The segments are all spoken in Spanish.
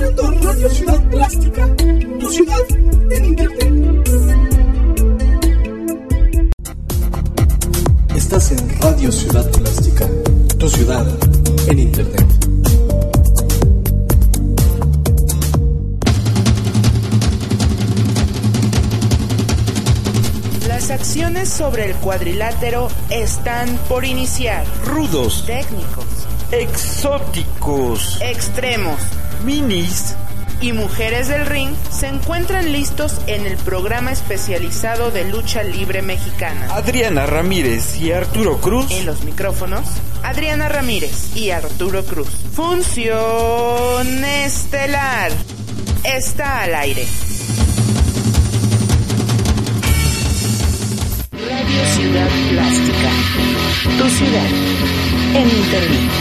escuchando Radio Ciudad Plástica, tu ciudad en internet. Estás en Radio Ciudad Plástica, tu ciudad en internet. Las acciones sobre el cuadrilátero están por iniciar. Rudos, técnicos, exóticos, extremos, minis y mujeres del ring se encuentran listos en el programa especializado de lucha libre mexicana. Adriana Ramírez y Arturo Cruz. En los micrófonos, Adriana Ramírez y Arturo Cruz. Función estelar. Está al aire. Radio Ciudad Plástica, tu ciudad en internet.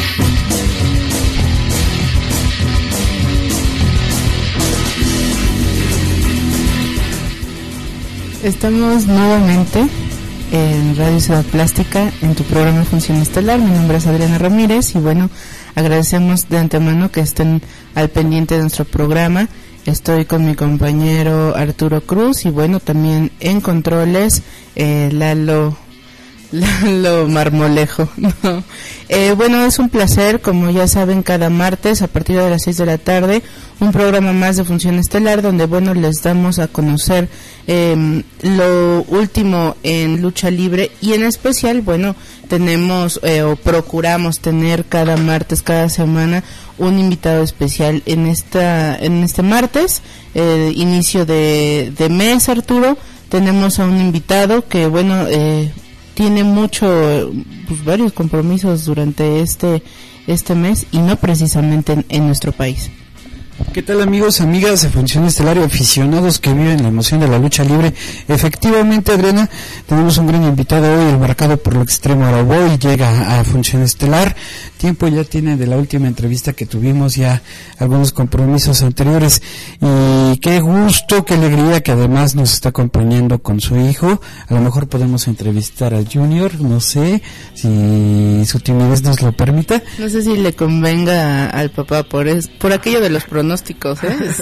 Estamos nuevamente en Radio Ciudad Plástica, en tu programa Función Estelar. Mi nombre es Adriana Ramírez y bueno, agradecemos de antemano que estén al pendiente de nuestro programa. Estoy con mi compañero Arturo Cruz y bueno, también en controles Lalo Marmolejo. No. Bueno, es un placer, como ya saben, cada martes a partir de las 6 de la tarde, un programa más de Función Estelar, donde bueno, les damos a conocer lo último en lucha libre y en especial, bueno, tenemos o procuramos tener cada martes, cada semana, un invitado especial. En este martes, inicio de mes, Arturo, tenemos a un invitado que bueno, tiene varios compromisos durante este mes y no precisamente en nuestro país. ¿Qué tal, amigos, amigas de Función Estelar y aficionados que viven la emoción de la lucha libre? Efectivamente, Adriana, tenemos un gran invitado hoy, el marcado por lo extremo Aeroboy, llega a Función Estelar. Tiempo ya tiene de la última entrevista que tuvimos, ya algunos compromisos anteriores, y qué gusto, qué alegría que además nos está acompañando con su hijo. A lo mejor podemos entrevistar a Junior, no sé si su timidez nos lo permita. No sé si le convenga al papá por aquello de los pronósticos,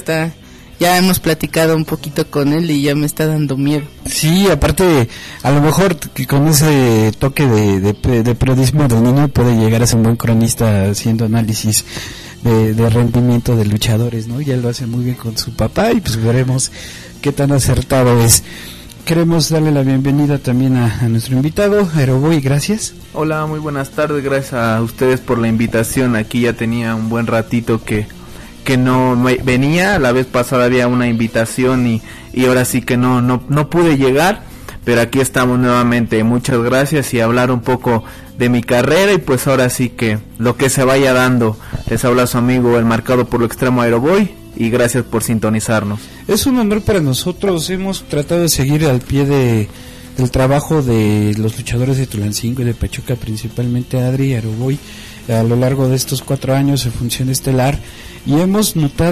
ya hemos platicado un poquito con él y ya me está dando miedo. Sí, aparte, a lo mejor con ese toque de periodismo del niño puede llegar a ser un buen cronista haciendo análisis de rendimiento de luchadores, ¿no? Ya lo hace muy bien con su papá y pues veremos qué tan acertado es. Queremos darle la bienvenida también a nuestro invitado, Aeroboy, gracias. Hola, muy buenas tardes, gracias a ustedes por la invitación. Aquí ya tenía un buen ratito que no venía, la vez pasada había una invitación y ahora sí que no pude llegar, pero aquí estamos nuevamente. Muchas gracias y hablar un poco de mi carrera y pues ahora sí que lo que se vaya dando. Les habla su amigo el marcado por lo extremo Aeroboy y gracias por sintonizarnos. Es un honor para nosotros, hemos tratado de seguir al pie del trabajo de los luchadores de Tulancingo y de Pachuca, principalmente Adri y Aeroboy, a lo largo de estos 4 años en Función Estelar, y hemos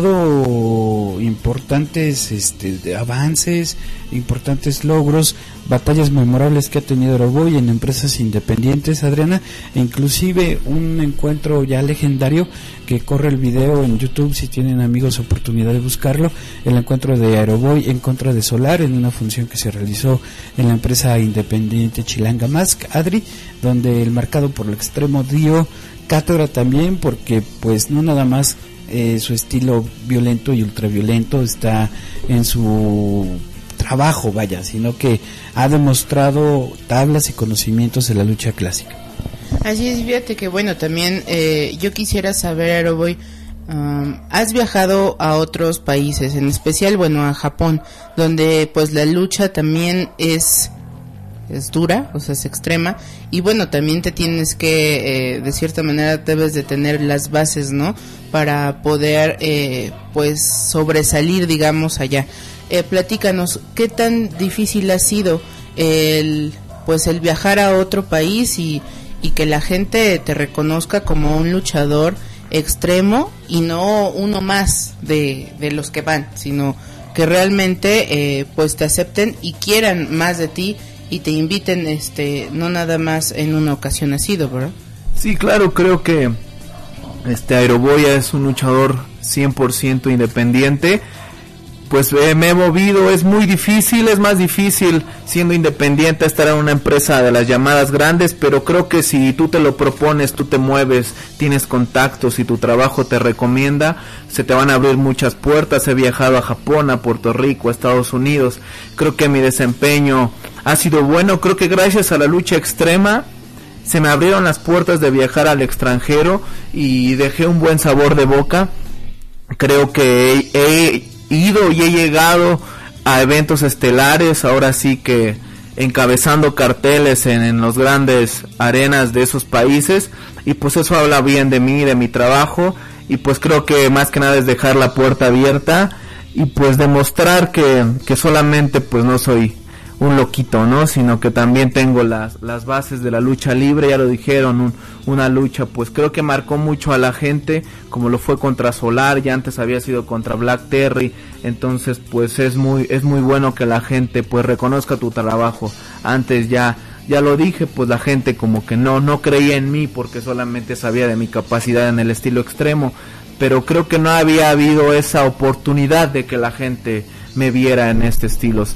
notado importantes avances, importantes logros, batallas memorables que ha tenido Aeroboy en empresas independientes, Adriana, e inclusive un encuentro ya legendario que corre el video en YouTube, si tienen amigos oportunidad de buscarlo, el encuentro de Aeroboy en contra de Solar en una función que se realizó en la empresa independiente Chilanga Mask, Adri, donde el marcado por lo extremo dio cátedra también, porque pues no nada más su estilo violento y ultraviolento está en su trabajo, vaya, sino que ha demostrado tablas y conocimientos de la lucha clásica. Así es, fíjate que bueno, también yo quisiera saber, Aeroboy, has viajado a otros países, en especial, bueno, a Japón, donde pues la lucha también es dura, o sea, es extrema, y bueno, también te tienes que, de cierta manera, debes de tener las bases, ¿no?, para poder, pues, sobresalir, digamos, allá. Platícanos, ¿qué tan difícil ha sido el viajar a otro país y que la gente te reconozca como un luchador extremo y no uno más de los que van, sino que realmente, pues, te acepten y quieran más de ti y te inviten, no nada más en una ocasión ha sido, ¿verdad? Sí, claro, creo que Aeroboya es un luchador 100% independiente. Pues me he movido, es muy difícil, es más difícil siendo independiente estar en una empresa de las llamadas grandes, pero creo que si tú te lo propones, tú te mueves, tienes contactos y tu trabajo te recomienda, se te van a abrir muchas puertas. He viajado a Japón, a Puerto Rico, a Estados Unidos, creo que mi desempeño ha sido bueno, creo que gracias a la lucha extrema se me abrieron las puertas de viajar al extranjero y dejé un buen sabor de boca. Creo que he ido y he llegado a eventos estelares, ahora sí que encabezando carteles en los grandes arenas de esos países, y pues eso habla bien de mí, de mi trabajo, y pues creo que más que nada es dejar la puerta abierta y pues demostrar que solamente pues no soy un loquito, ¿no? Sino que también tengo las bases de la lucha libre, ya lo dijeron, una lucha pues creo que marcó mucho a la gente, como lo fue contra Solar, ya antes había sido contra Black Terry, entonces pues es muy bueno que la gente pues reconozca tu trabajo. Antes ya lo dije, pues la gente como que no creía en mí porque solamente sabía de mi capacidad en el estilo extremo, pero creo que no había habido esa oportunidad de que la gente me viera en este estilo,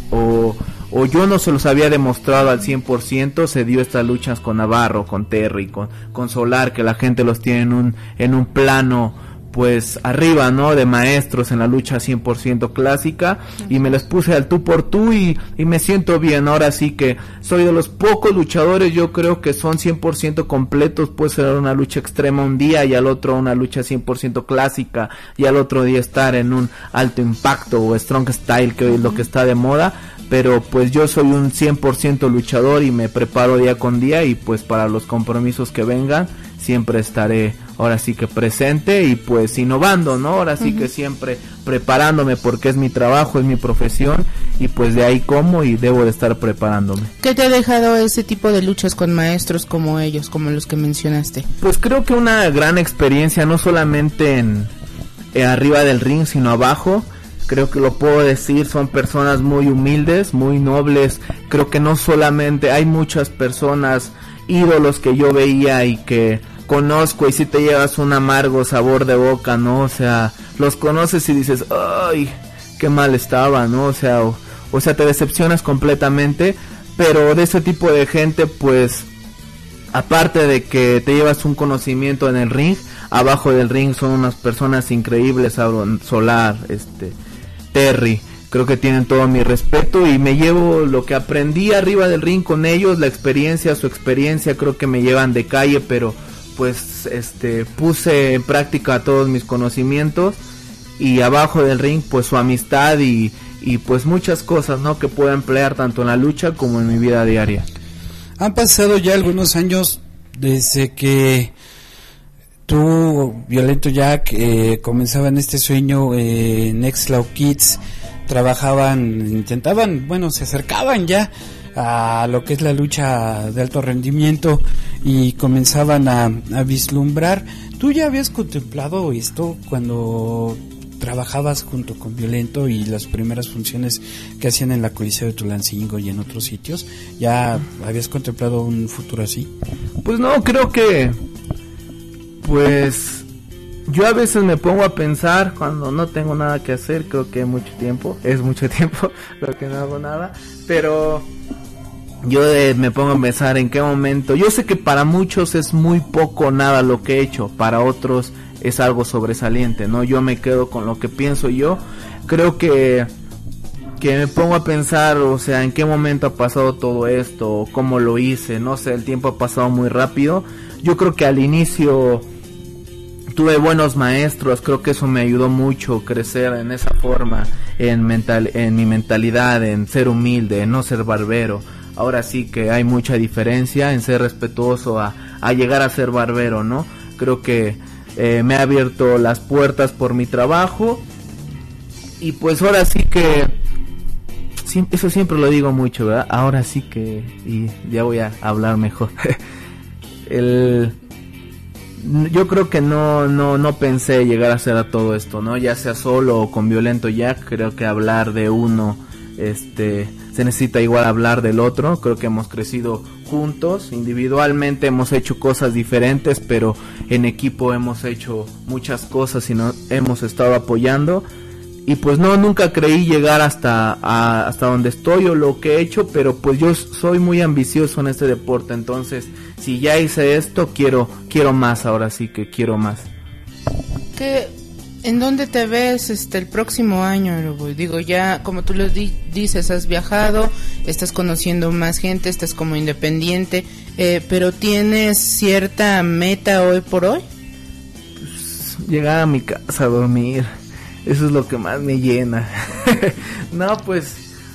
o yo no se los había demostrado al 100%, se dio estas luchas con Navarro, con Terry, con Solar, que la gente los tiene en un plano pues arriba, ¿no? De maestros en la lucha 100% clásica, y me les puse al tú por tú y me siento bien. Ahora sí que soy de los pocos luchadores, yo creo que son 100% completos. Puede ser una lucha extrema un día y al otro una lucha 100% clásica y al otro día estar en un alto impacto o strong style, que hoy es lo que está de moda. Pero pues yo soy un 100% luchador y me preparo día con día, y pues para los compromisos que vengan siempre estaré ahora sí que presente y pues innovando, ¿no? Ahora sí que siempre preparándome, porque es mi trabajo, es mi profesión, y pues de ahí como y debo de estar preparándome. ¿Qué te ha dejado ese tipo de luchas con maestros como ellos, como los que mencionaste? Pues creo que una gran experiencia, no solamente en arriba del ring, sino abajo. Creo que lo puedo decir, son personas muy humildes, muy nobles. Creo que no solamente hay muchas personas, ídolos que yo veía y que conozco, y si te llevas un amargo sabor de boca, ¿no? O sea, los conoces y dices, ay, qué mal estaba, ¿no? O sea, te decepcionas completamente. Pero de ese tipo de gente, pues, aparte de que te llevas un conocimiento en el ring, abajo del ring son unas personas increíbles. Solar, Terry, creo que tienen todo mi respeto, y me llevo lo que aprendí arriba del ring con ellos, la experiencia, su experiencia, creo que me llevan de calle, pero pues puse en práctica todos mis conocimientos, y abajo del ring pues su amistad y pues muchas cosas, ¿no? Que puedo emplear tanto en la lucha como en mi vida diaria. Han pasado ya algunos años desde que tú, Violento Jack, comenzaban este sueño en Ex-Law Kids, intentaban, se acercaban ya a lo que es la lucha de alto rendimiento y comenzaban a vislumbrar. ¿Tú ya habías contemplado esto cuando trabajabas junto con Violento y las primeras funciones que hacían en la Coliseo de Tulancingo y en otros sitios? ¿Ya habías contemplado un futuro así? Pues no, creo que pues yo a veces me pongo a pensar cuando no tengo nada que hacer. Creo que es mucho tiempo creo que no hago nada, pero yo me pongo a pensar en qué momento. Yo sé que para muchos es muy poco o nada lo que he hecho, para otros es algo sobresaliente, ¿no? Yo me quedo con lo que pienso yo. Creo que me pongo a pensar, o sea, en qué momento ha pasado todo esto, cómo lo hice, no sé, el tiempo ha pasado muy rápido. Yo creo que al inicio tuve buenos maestros, creo que eso me ayudó mucho crecer en esa forma, en mi mentalidad, en ser humilde, en no ser barbero. Ahora sí que hay mucha diferencia en ser respetuoso a llegar a ser barbero, ¿no? Creo que me ha abierto las puertas por mi trabajo, y pues ahora sí que eso siempre lo digo mucho, ¿verdad? Ahora sí que, y ya voy a hablar mejor. Yo creo que no pensé llegar a hacer a todo esto, ¿no? Ya sea solo o con Violento Jack. Creo que hablar de uno se necesita igual hablar del otro. Creo que hemos crecido juntos, individualmente hemos hecho cosas diferentes, pero en equipo hemos hecho muchas cosas y nos hemos estado apoyando. Y pues nunca creí llegar hasta donde estoy o lo que he hecho, pero pues yo soy muy ambicioso en este deporte, entonces si ya hice esto, quiero más, ahora sí que quiero más. ¿En dónde te ves el próximo año, Aeroboy? Digo, ya como tú lo dices, has viajado, estás conociendo más gente, estás como independiente, pero ¿tienes cierta meta hoy por hoy? Pues, llegar a mi casa a dormir. Eso es lo que más me llena. No, pues,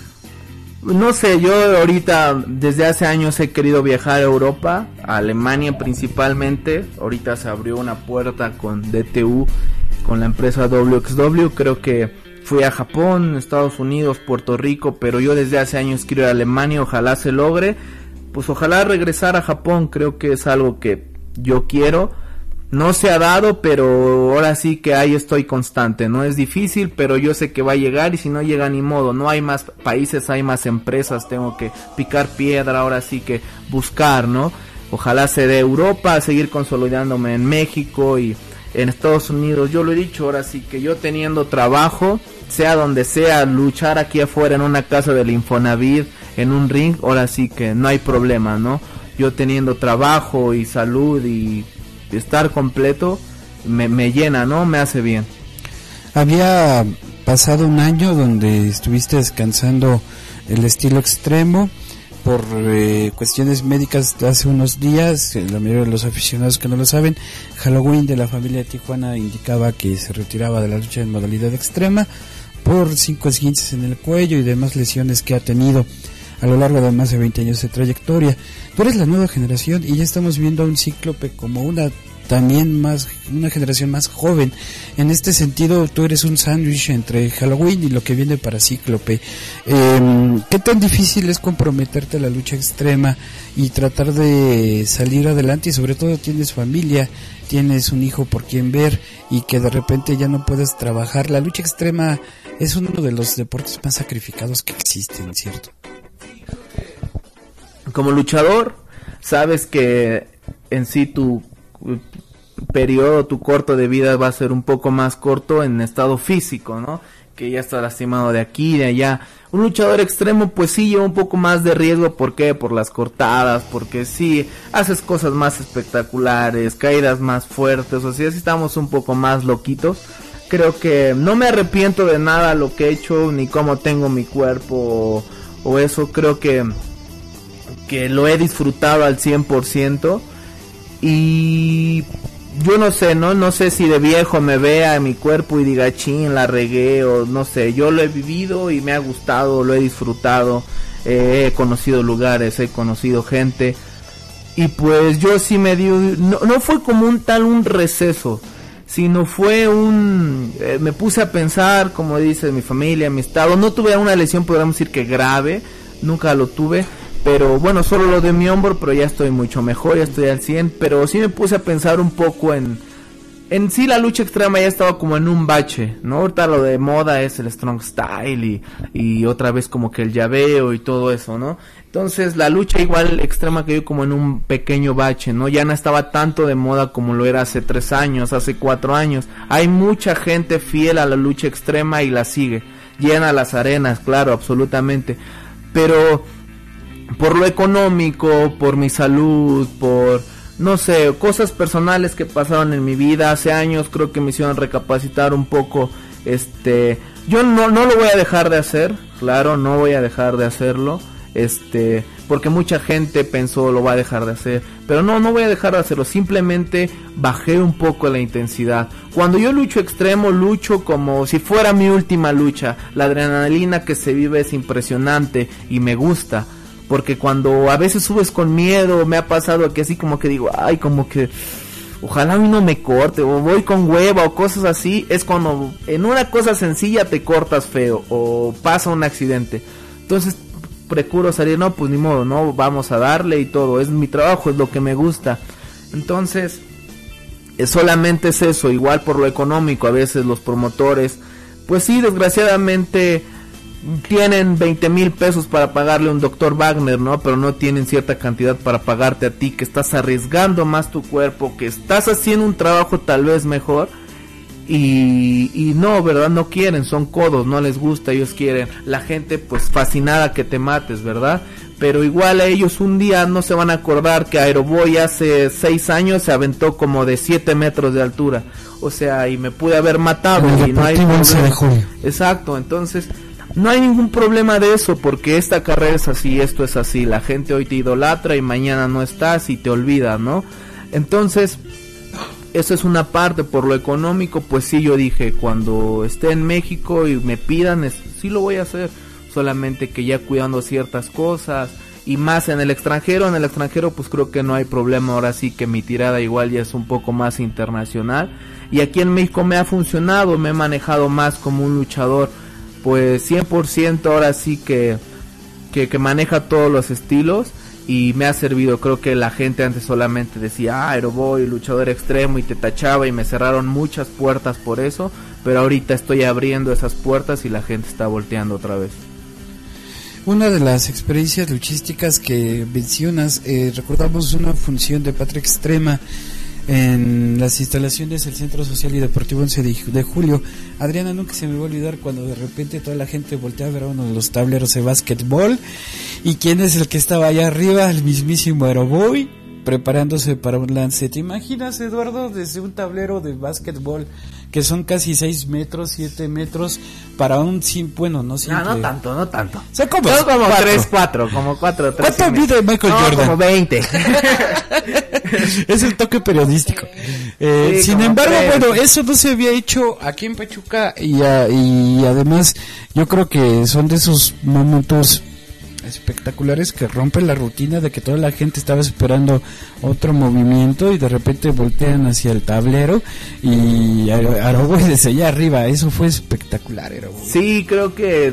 no sé, yo ahorita desde hace años he querido viajar a Europa, a Alemania principalmente. Ahorita se abrió una puerta con DTU, con la empresa WXW. Creo que fui a Japón, Estados Unidos, Puerto Rico, pero yo desde hace años quiero ir a Alemania, ojalá se logre. Pues ojalá regresar a Japón, creo que es algo que yo quiero. No se ha dado, pero ahora sí que ahí estoy constante. No es difícil, pero yo sé que va a llegar y si no llega ni modo. No hay más países, hay más empresas. Tengo que picar piedra, ahora sí que buscar, ¿no? Ojalá se dé Europa, seguir consolidándome en México y en Estados Unidos. Yo lo he dicho, ahora sí que yo teniendo trabajo, sea donde sea, luchar aquí afuera en una casa del Infonavit, en un ring, ahora sí que no hay problema, ¿no? Yo teniendo trabajo y salud y estar completo me llena, ¿no? Me hace bien. Había pasado un año donde estuviste descansando el estilo extremo por cuestiones médicas. Hace unos días, la mayoría de los aficionados que no lo saben, Halloween de la familia de Tijuana indicaba que se retiraba de la lucha en modalidad extrema por 5 esguinces en el cuello y demás lesiones que ha tenido a lo largo de más de 20 años de trayectoria. Tú eres la nueva generación y ya estamos viendo a un Cíclope como una generación más joven. En este sentido, tú eres un sándwich entre Halloween y lo que viene para Cíclope. ¿Qué tan difícil es comprometerte a la lucha extrema y tratar de salir adelante? Y sobre todo tienes familia, tienes un hijo por quien ver y que de repente ya no puedes trabajar. La lucha extrema es uno de los deportes más sacrificados que existen, ¿cierto? Como luchador, sabes que en sí tu periodo, tu corto de vida va a ser un poco más corto en estado físico, ¿no? Que ya está lastimado de aquí, de allá. Un luchador extremo pues sí lleva un poco más de riesgo. ¿Por qué? Por las cortadas, porque sí haces cosas más espectaculares, caídas más fuertes, o sea, sí estamos un poco más loquitos. Creo que no me arrepiento de nada lo que he hecho, ni cómo tengo mi cuerpo o eso. Creo que lo he disfrutado al 100%. Y yo no sé si de viejo me vea mi cuerpo y diga chin, la regué, o no sé. Yo lo he vivido y me ha gustado, lo he disfrutado, he conocido lugares, he conocido gente. Y pues yo sí me dio, no fue como un receso, sino fue me puse a pensar, como dice mi familia, mi estado. No tuve una lesión, podríamos decir que grave, nunca lo tuve. Pero bueno, solo lo de mi hombro, pero ya estoy mucho mejor, ya estoy al 100. Pero sí me puse a pensar un poco en sí la lucha extrema ya estaba como en un bache, ¿no? Ahorita lo de moda es el strong style y otra vez como que el llaveo y todo eso, ¿no? Entonces la lucha igual extrema quedó como en un pequeño bache, ¿no? Ya no estaba tanto de moda como lo era hace 3 años, hace 4 años. Hay mucha gente fiel a la lucha extrema y la sigue. Llena las arenas, claro, absolutamente. Pero por lo económico, por mi salud, por no sé, cosas personales que pasaron en mi vida hace años, creo que me hicieron recapacitar un poco. Yo no lo voy a dejar de hacer, claro, no voy a dejar de hacerlo, porque mucha gente pensó lo va a dejar de hacer, pero no voy a dejar de hacerlo, simplemente bajé un poco la intensidad. Cuando yo lucho extremo, lucho como si fuera mi última lucha, la adrenalina que se vive es impresionante y me gusta. Porque cuando a veces subes con miedo, me ha pasado que así como que digo, ay, como que ojalá a mí no me corte, o voy con hueva o cosas así. Es cuando en una cosa sencilla te cortas feo o pasa un accidente. Entonces procuro salir, no, pues ni modo, no, vamos a darle y todo. Es mi trabajo, es lo que me gusta. Entonces solamente es eso, igual por lo económico. A veces los promotores, pues sí, desgraciadamente tienen 20,000 pesos para pagarle a un doctor Wagner, ¿no? Pero no tienen cierta cantidad para pagarte a ti, que estás arriesgando más tu cuerpo, que estás haciendo un trabajo tal vez mejor. Y no, ¿verdad? No quieren, son codos, no les gusta, ellos quieren. La gente pues fascinada que te mates, ¿verdad? Pero igual a ellos un día no se van a acordar que Aeroboy hace 6 años se aventó como de 7 metros de altura. O sea, y me pude haber matado. Y no hay problema. Exacto, entonces no hay ningún problema de eso, porque esta carrera es así, esto es así. La gente hoy te idolatra y mañana no estás y te olvida, ¿no? Entonces, eso es una parte. Por lo económico, pues sí, yo dije, cuando esté en México y me pidan, sí lo voy a hacer. Solamente que ya cuidando ciertas cosas. Y más en el extranjero pues creo que no hay problema. Ahora sí que mi tirada igual ya es un poco más internacional. Y aquí en México me ha funcionado, me he manejado más como un luchador, pues 100% ahora sí que maneja todos los estilos. Y me ha servido. Creo que la gente antes solamente decía Aeroboy, luchador extremo, y te tachaba, y me cerraron muchas puertas por eso. Pero ahorita estoy abriendo esas puertas y la gente está volteando otra vez. Una de las experiencias luchísticas que mencionas, recordamos una función de Patria Extrema en las instalaciones del Centro Social y Deportivo 11 de julio. Adriana, nunca se me va a olvidar cuando de repente toda la gente voltea a ver a uno de los tableros de básquetbol. ¿Y quién es el que estaba allá arriba? El mismísimo Aeroboy, preparándose para un lance. ¿Te imaginas, Eduardo, desde un tablero de básquetbol que son casi 6 metros, 7 metros, para un bueno, no simple? No tanto. O sea, como 3-4, como 4-3. ¿Cuánto mide Michael Jordan? Como 20. Es el toque periodístico. Sí, sin embargo, 3. bueno, eso no se había hecho aquí en Pachuca y además yo creo que son de esos momentos espectaculares que rompen la rutina de que toda la gente estaba esperando otro movimiento y de repente voltean hacia el tablero y Aeroboy desde allá arriba. Eso fue espectacular, Aeroboy. Sí, creo que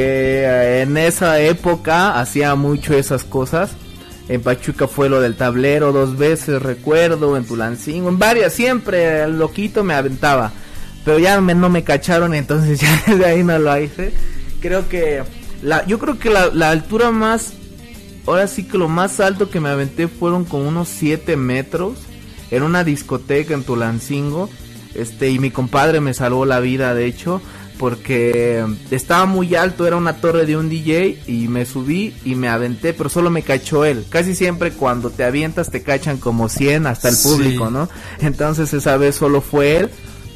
en esa época hacía mucho esas cosas. En Pachuca fue lo del tablero 2 veces, recuerdo, en Tulancingo, en varias, siempre el loquito me aventaba, pero ya no me cacharon, entonces ya desde ahí no lo hice. Creo que yo creo que la altura más, ahora sí que lo más alto que me aventé fueron como unos 7 metros en una discoteca en Tulancingo, y mi compadre me salvó la vida, de hecho, porque estaba muy alto, era una torre de un DJ, y me subí y me aventé, pero solo me cachó él. Casi siempre cuando te avientas te cachan como 100 hasta el público, sí, ¿no? Entonces esa vez solo fue él.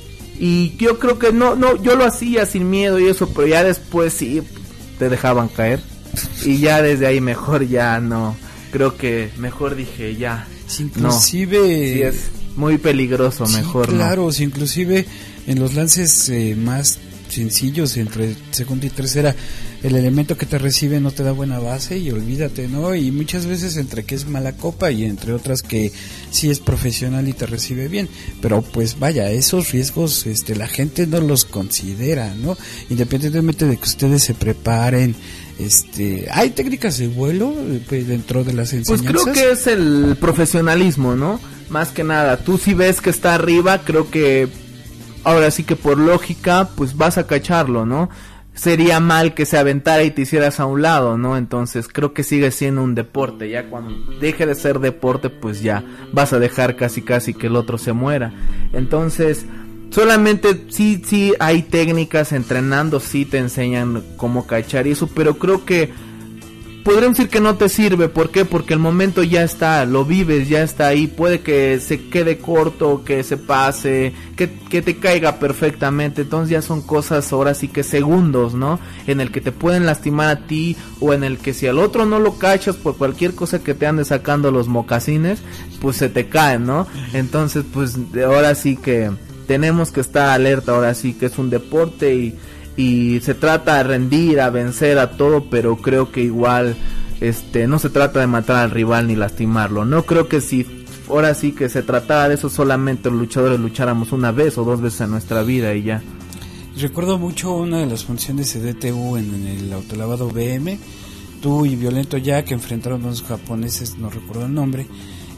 Y yo creo que no, yo lo hacía sin miedo y eso, pero ya después sí te dejaban caer. Y ya desde ahí mejor ya no. Creo que mejor dije ya. Sí, inclusive no. Sí, es muy peligroso, sí, mejor claro, no. Sí, inclusive en los lances más sencillos entre segunda y tercera, el elemento que te recibe no te da buena base y olvídate, ¿no? Y muchas veces entre que es mala copa y entre otras que sí es profesional y te recibe bien, pero pues vaya, esos riesgos la gente no los considera, ¿no? Independientemente de que ustedes se preparen, ¿hay técnicas de vuelo dentro de las enseñanzas? Pues creo que es el profesionalismo, ¿no? Más que nada, tú si ves que está arriba, creo que ahora sí que por lógica, pues vas a cacharlo, ¿no? Sería mal que se aventara y te hicieras a un lado, ¿no? Entonces creo que sigue siendo un deporte. Ya cuando deje de ser deporte, pues ya vas a dejar casi que el otro se muera. Entonces, solamente sí hay técnicas, entrenando sí te enseñan cómo cachar y eso, pero creo que podríamos decir que no te sirve. ¿Por qué? Porque el momento ya está, lo vives, ya está ahí. Puede que se quede corto, que se pase, que te caiga perfectamente. Entonces ya son cosas ahora sí que segundos, ¿no? En el que te pueden lastimar a ti, o en el que si al otro no lo cachas por cualquier cosa que te ande sacando los mocasines, pues se te caen, ¿no? Entonces pues ahora sí que tenemos que estar alerta. Ahora sí que es un deporte y se trata de rendir, a vencer, a todo, pero creo que igual no se trata de matar al rival ni lastimarlo. No creo que si ahora sí que se tratara de eso, solamente los luchadores lucháramos una vez o 2 veces en nuestra vida y ya. Recuerdo mucho una de las funciones de DTU en el autolavado BM, tú y Violento Jack enfrentaron a unos japoneses, no recuerdo el nombre,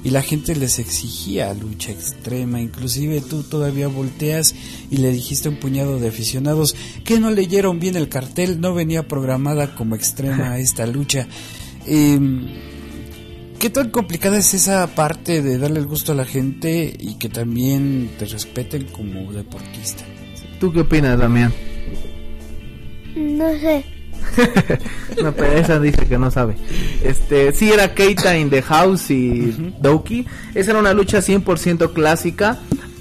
y la gente les exigía lucha extrema. Inclusive tú todavía volteas y le dijiste a un puñado de aficionados que no leyeron bien el cartel, no venía programada como extrema esta lucha. ¿Qué tan complicada es esa parte de darle el gusto a la gente y que también te respeten como deportista? ¿Tú qué opinas, Damián? No sé. No, pero esa dice que no sabe. Sí, era Keita in the House y Douki. Esa era una lucha 100% clásica.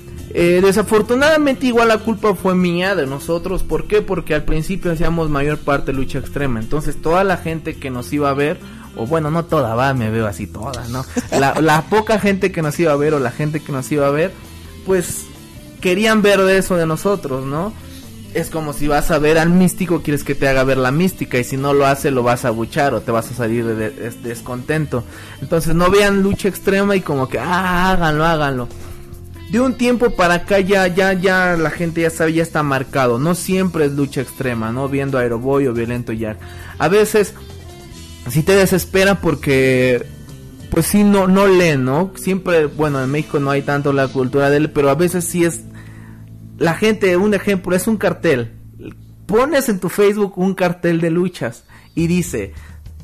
Desafortunadamente igual la culpa fue mía, de nosotros. ¿Por qué? Porque al principio hacíamos mayor parte lucha extrema. Entonces toda la gente que nos iba a ver, o bueno, no toda, me veo así toda, ¿no? La poca gente que nos iba a ver, o la gente que nos iba a ver, pues querían ver de eso de nosotros, ¿no? Es como si vas a ver al místico, quieres que te haga ver la mística, y si no lo hace lo vas a abuchar o te vas a salir de descontento. Entonces no vean lucha extrema y como que háganlo. De un tiempo para acá ya la gente ya sabe, ya está marcado. No siempre es lucha extrema, ¿no? Viendo Aeroboy o Violento Jack. A veces si te desespera porque pues sí no leen, ¿no? Siempre, bueno, en México no hay tanto la cultura de él, pero a veces sí es la gente. Un ejemplo es un cartel. Pones en tu Facebook un cartel de luchas y dice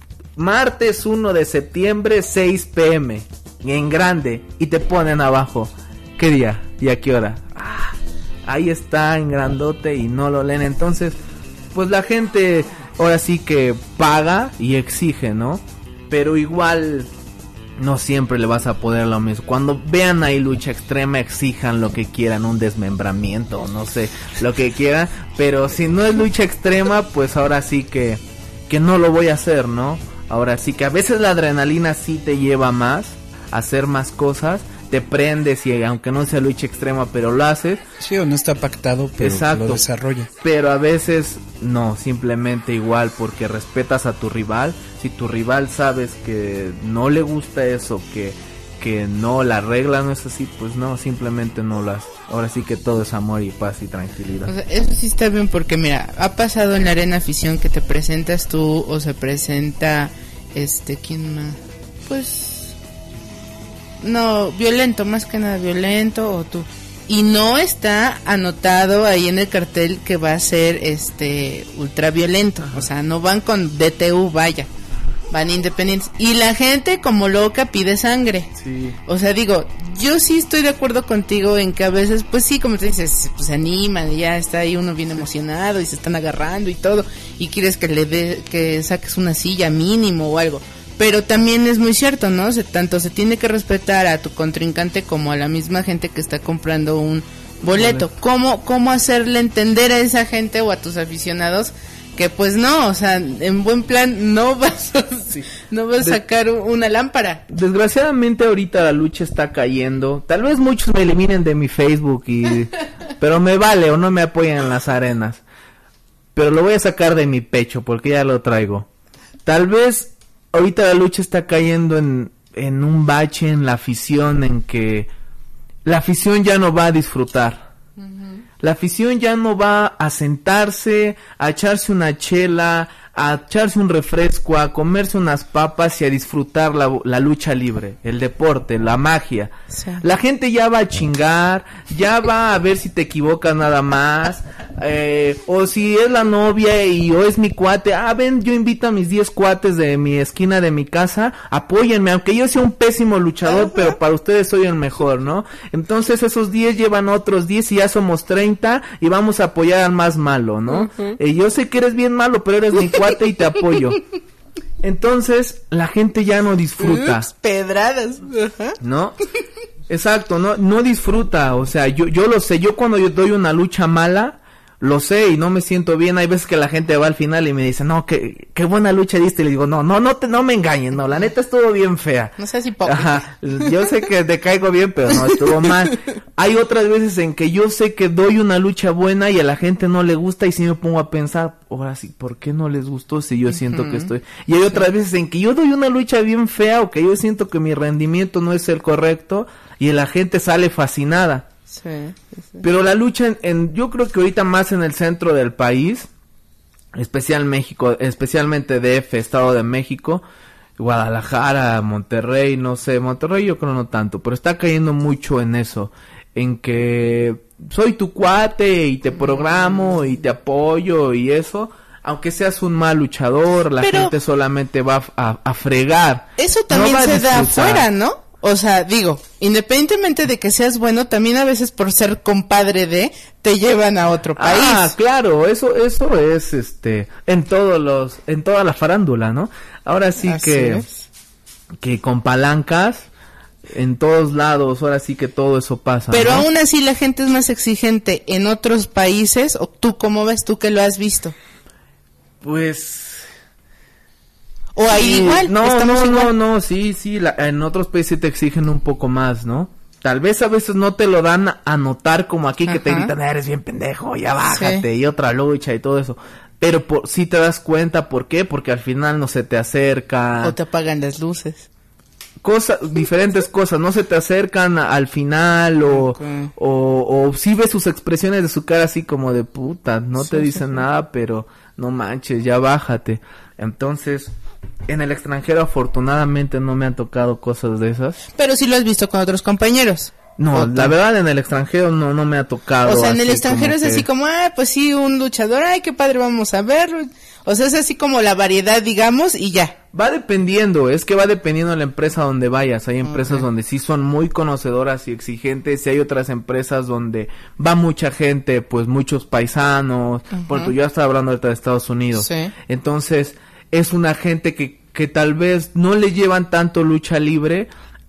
martes 1 de septiembre 6 p.m. en grande, y te ponen abajo qué día y a qué hora. Ahí está en grandote y no lo leen. Entonces pues la gente ahora sí que paga y exige, ¿no? Pero igual no siempre le vas a poder lo mismo. Cuando vean ahí lucha extrema, exijan lo que quieran, un desmembramiento, no sé, lo que quieran. Pero si no es lucha extrema, pues ahora sí que no lo voy a hacer, ¿no? Ahora sí que a veces la adrenalina sí te lleva más a hacer más cosas. Te prendes y aunque no sea lucha extrema, pero lo haces. Sí, o no está pactado, pero exacto, lo desarrolla. Pero a veces no, simplemente igual porque respetas a tu rival. Si tu rival sabes que no le gusta eso, que no, la regla no es así, pues no, simplemente no las. Ahora sí que todo es amor y paz y tranquilidad. O sea, eso sí está bien, porque mira, ha pasado en la Arena Afición que te presentas tú o se presenta ¿quién más? Pues no, Violento, más que nada Violento o tú, y no está anotado ahí en el cartel que va a ser ultraviolento. O sea, no van con DTU, vaya, van independientes, y la gente como loca pide sangre. Sí. O sea, digo, yo sí estoy de acuerdo contigo en que a veces, pues sí, como te dices, pues se animan y ya está ahí uno bien emocionado y se están agarrando y todo, y quieres que saques una silla mínimo o algo. Pero también es muy cierto, ¿no? Tanto se tiene que respetar a tu contrincante como a la misma gente que está comprando un boleto. ¿Cómo hacerle entender a esa gente o a tus aficionados que pues no, o sea, en buen plan no vas a sacar una lámpara? Desgraciadamente ahorita la lucha está cayendo. Tal vez muchos me eliminen de mi Facebook pero me vale, o no me apoyan en las arenas. Pero lo voy a sacar de mi pecho porque ya lo traigo. Tal vez ahorita la lucha está cayendo en un bache en la afición, en que la afición ya no va a disfrutar. Uh-huh. La afición ya no va a sentarse, a echarse una chela, a echarse un refresco, a comerse unas papas y a disfrutar la lucha libre, el deporte, la magia. Sí. La gente ya va a chingar, ya va a ver si te equivocas nada más, o si es la novia o es mi cuate, ven, yo invito a mis 10 cuates de mi esquina de mi casa, apóyenme, aunque yo sea un pésimo luchador, pero para ustedes soy el mejor, ¿no? Entonces esos 10 llevan otros 10 y ya somos 30 y vamos a apoyar al más malo, ¿no? Uh-huh. Yo sé que eres bien malo, pero eres mi cuate y te apoyo. Entonces la gente ya no disfruta. Ups, pedradas. Uh-huh. ¿No? Exacto, no disfruta. O sea, yo lo sé. Yo cuando yo doy una lucha mala, lo sé y no me siento bien. Hay veces que la gente va al final y me dice, no, qué buena lucha diste. Y le digo, no me engañes, no, la neta estuvo bien fea. No seas hipócrita. Ajá, yo sé que te caigo bien, pero no, estuvo mal. Hay otras veces en que yo sé que doy una lucha buena y a la gente no le gusta y sí me pongo a pensar, ahora sí, ¿por qué no les gustó si yo siento que estoy? Y hay otras veces en que yo doy una lucha bien fea o que yo siento que mi rendimiento no es el correcto y la gente sale fascinada. Sí. Pero la lucha yo creo que ahorita más en el centro del país, especialmente DF, Estado de México, Guadalajara, Monterrey, no sé, Monterrey yo creo no tanto, pero está cayendo mucho en eso, en que soy tu cuate y te programo y te apoyo y eso, aunque seas un mal luchador, la gente solamente va a fregar. Eso también no se da disfrutar. afuera, ¿no? O sea, digo, independientemente de que seas bueno, también a veces por ser compadre de, te llevan a otro país. Ah, claro, eso es en toda la farándula, ¿no? Ahora sí Así que es. que con palancas en todos lados, ahora sí que todo eso pasa. Pero ¿no? aún así la gente es más exigente en otros países, o tú cómo ves, tú que lo has visto. Pues O ahí sí, igual, estamos igual. sí, en otros países te exigen un poco más, ¿no? Tal vez a veces no te lo dan a notar como aquí que te gritan, eres bien pendejo, ya bájate, y otra lucha y todo eso. Pero sí te das cuenta, ¿por qué? Porque al final no se te acercan. O te apagan las luces. Diferentes cosas, no se te acercan al final o sí ves sus expresiones de su cara así como de puta, no te dicen nada, pero no manches, ya bájate. Entonces, en el extranjero afortunadamente no me han tocado cosas de esas. Pero sí lo has visto con otros compañeros. No, la verdad en el extranjero no me ha tocado. O sea, en el así extranjero es como así como, pues sí, un luchador, ay, qué padre, vamos a verlo. O sea, es así como la variedad, digamos, y ya. Va dependiendo de la empresa donde vayas. Hay empresas donde sí son muy conocedoras y exigentes, y hay otras empresas donde va mucha gente, pues muchos paisanos. Por ejemplo, yo estaba hablando ahorita de Estados Unidos. Sí. Entonces, es una gente que tal vez no le llevan tanto lucha libre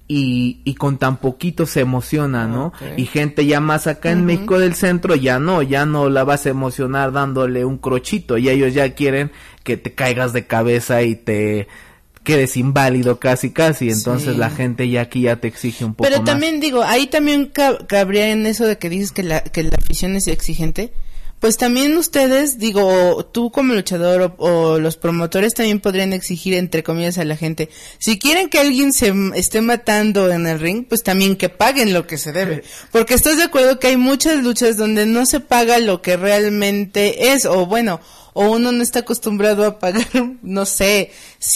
y con tan poquito se emociona, ¿no? Y gente ya más acá en México del centro ya no la vas a emocionar dándole un crochito, y ellos ya quieren que te caigas de cabeza y te quedes inválido casi, entonces la gente ya aquí ya te exige un poco más. Pero también digo, ahí también cabría en eso de que dices que la afición es exigente. Pues también ustedes, digo, tú como luchador o los promotores también podrían exigir, entre comillas, a la gente. Si quieren que alguien se esté matando en el ring, pues también que paguen lo que se debe. Porque estás de acuerdo que hay muchas luchas donde no se paga lo que realmente es, o bueno, o uno no está acostumbrado a pagar, no sé,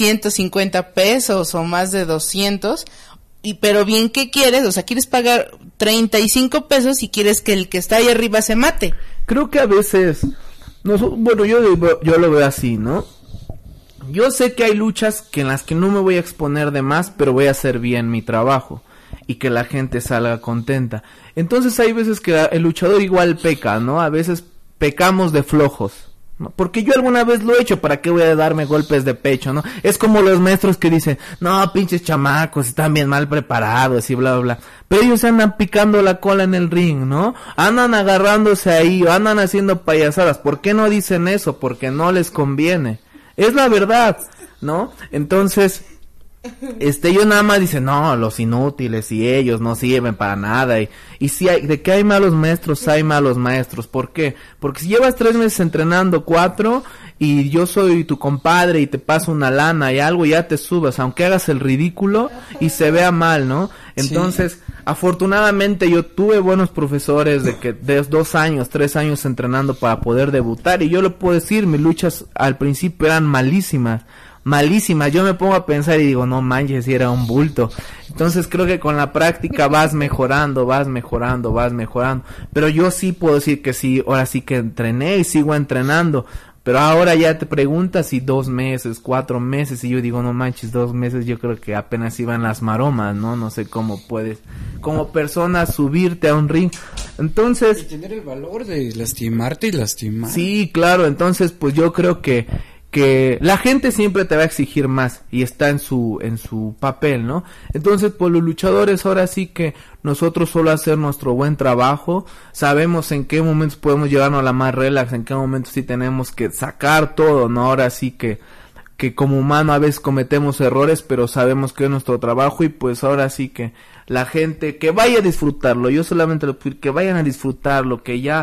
150 pesos o más de 200, pero bien, ¿qué quieres? O sea, quieres pagar 35 pesos y quieres que el que está ahí arriba se mate. Creo que a veces, bueno, yo lo veo así, ¿no? Yo sé que hay luchas en las que no me voy a exponer de más, pero voy a hacer bien mi trabajo y que la gente salga contenta. Entonces hay veces que el luchador igual peca, ¿no? A veces pecamos de flojos, ¿no? Porque yo alguna vez lo he hecho, ¿para qué voy a darme golpes de pecho, no? Es como los maestros que dicen, no, pinches chamacos, están bien mal preparados y bla, bla, bla. Pero ellos andan picando la cola en el ring, ¿no? Andan agarrándose ahí, o andan haciendo payasadas. ¿Por qué no dicen eso? Porque no les conviene. Es la verdad, ¿no? Entonces, ellos nada más dicen, no, los inútiles y ellos no sirven para nada. Y si de que hay malos maestros, hay malos maestros. ¿Por qué? Porque si llevas 3 meses entrenando, 4, y yo soy tu compadre y te paso una lana y algo, ya te subas, aunque hagas el ridículo y se vea mal, ¿no? Entonces, afortunadamente yo tuve buenos profesores de 2 años, 3 años entrenando para poder debutar, y yo lo puedo decir, mis luchas al principio eran malísimas, yo me pongo a pensar y digo, no manches, si era un bulto. Entonces creo que con la práctica vas mejorando, pero yo sí puedo decir que sí, ahora sí que entrené y sigo entrenando. Pero ahora ya te preguntas si 2 meses, 4 meses, y yo digo, no manches, 2 meses yo creo que apenas iban las maromas, ¿no? No sé cómo puedes, como persona, subirte a un ring. Entonces... Y tener el valor de lastimarte y lastimar. Sí, claro, entonces pues yo creo que la gente siempre te va a exigir más, y está en su papel, ¿no? Entonces, pues los luchadores ahora sí que nosotros solo hacer nuestro buen trabajo, sabemos en qué momentos podemos llevarnos a la más relax, en qué momentos sí tenemos que sacar todo, ¿no? Ahora sí que como humano a veces cometemos errores, pero sabemos que es nuestro trabajo, y pues ahora sí que la gente que vaya a disfrutarlo, yo solamente lo pido, que vayan a disfrutarlo, que ya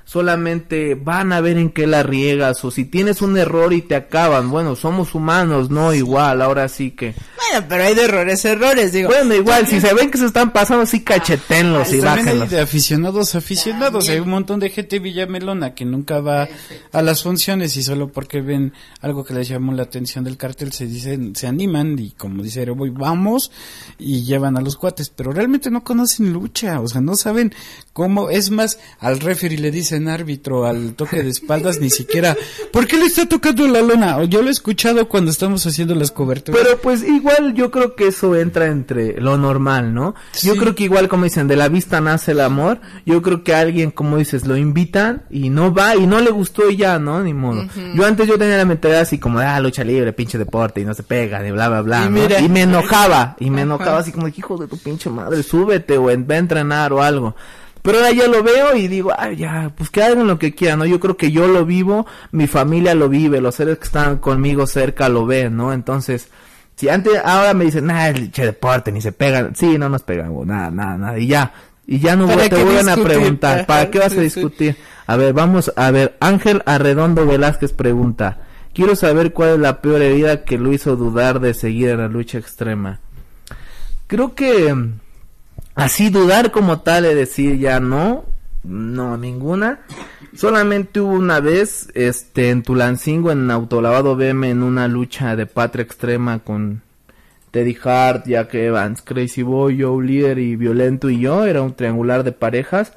solamente van a ver en qué la riegas, o si tienes un error y te acaban. Bueno, somos humanos, no igual, ahora sí que... Bueno, pero hay de errores, digo. Bueno, igual, si se ven que se están pasando, sí cachetenlos y también bájenlos. hay de aficionados, hay un montón de gente villamelona que nunca va a las funciones y solo porque ven algo que les llamó la atención del cartel se animan y como dice Aeroboy, vamos y llevan a los cuates, pero realmente no conocen lucha, o sea, no saben cómo, es más, al referee le dicen árbitro al toque de espaldas, ni siquiera, ¿por qué le está tocando la lona? O yo lo he escuchado cuando estamos haciendo las coberturas. Pero pues igual yo creo que eso entra entre lo normal, ¿no? Sí. Yo creo que igual como dicen, de la vista nace el amor, yo creo que alguien, como dices, lo invitan y no va y no le gustó y ya, ¿no? Ni modo. Yo tenía la mentalidad así como, lucha libre, pinche deporte y no se pega, y bla, bla, bla, ¿no? Y me enojaba así como, hijo de tu pinche madre, súbete o ve a entrenar o algo. Pero ahora ya lo veo y digo, ya, pues que hagan lo que quieran, ¿no? Yo creo que yo lo vivo, mi familia lo vive, los seres que están conmigo cerca lo ven, ¿no? Entonces, si ahora me dicen, el deporte, ni se pegan, sí, no nos pegan, nada, y ya no te vuelven a preguntar, ¿para qué vas a discutir? A ver, vamos a ver, Ángel Arredondo Velázquez pregunta, quiero saber cuál es la peor herida que lo hizo dudar de seguir en la lucha extrema. Creo que... así dudar como tal de decir ya no, ninguna. Solamente hubo una vez, en Tulancingo, en Autolavado BM, en una lucha de patria extrema con Teddy Hart, Jack Evans, Crazy Boy, Joe Líder y Violento y yo, era un triangular de parejas.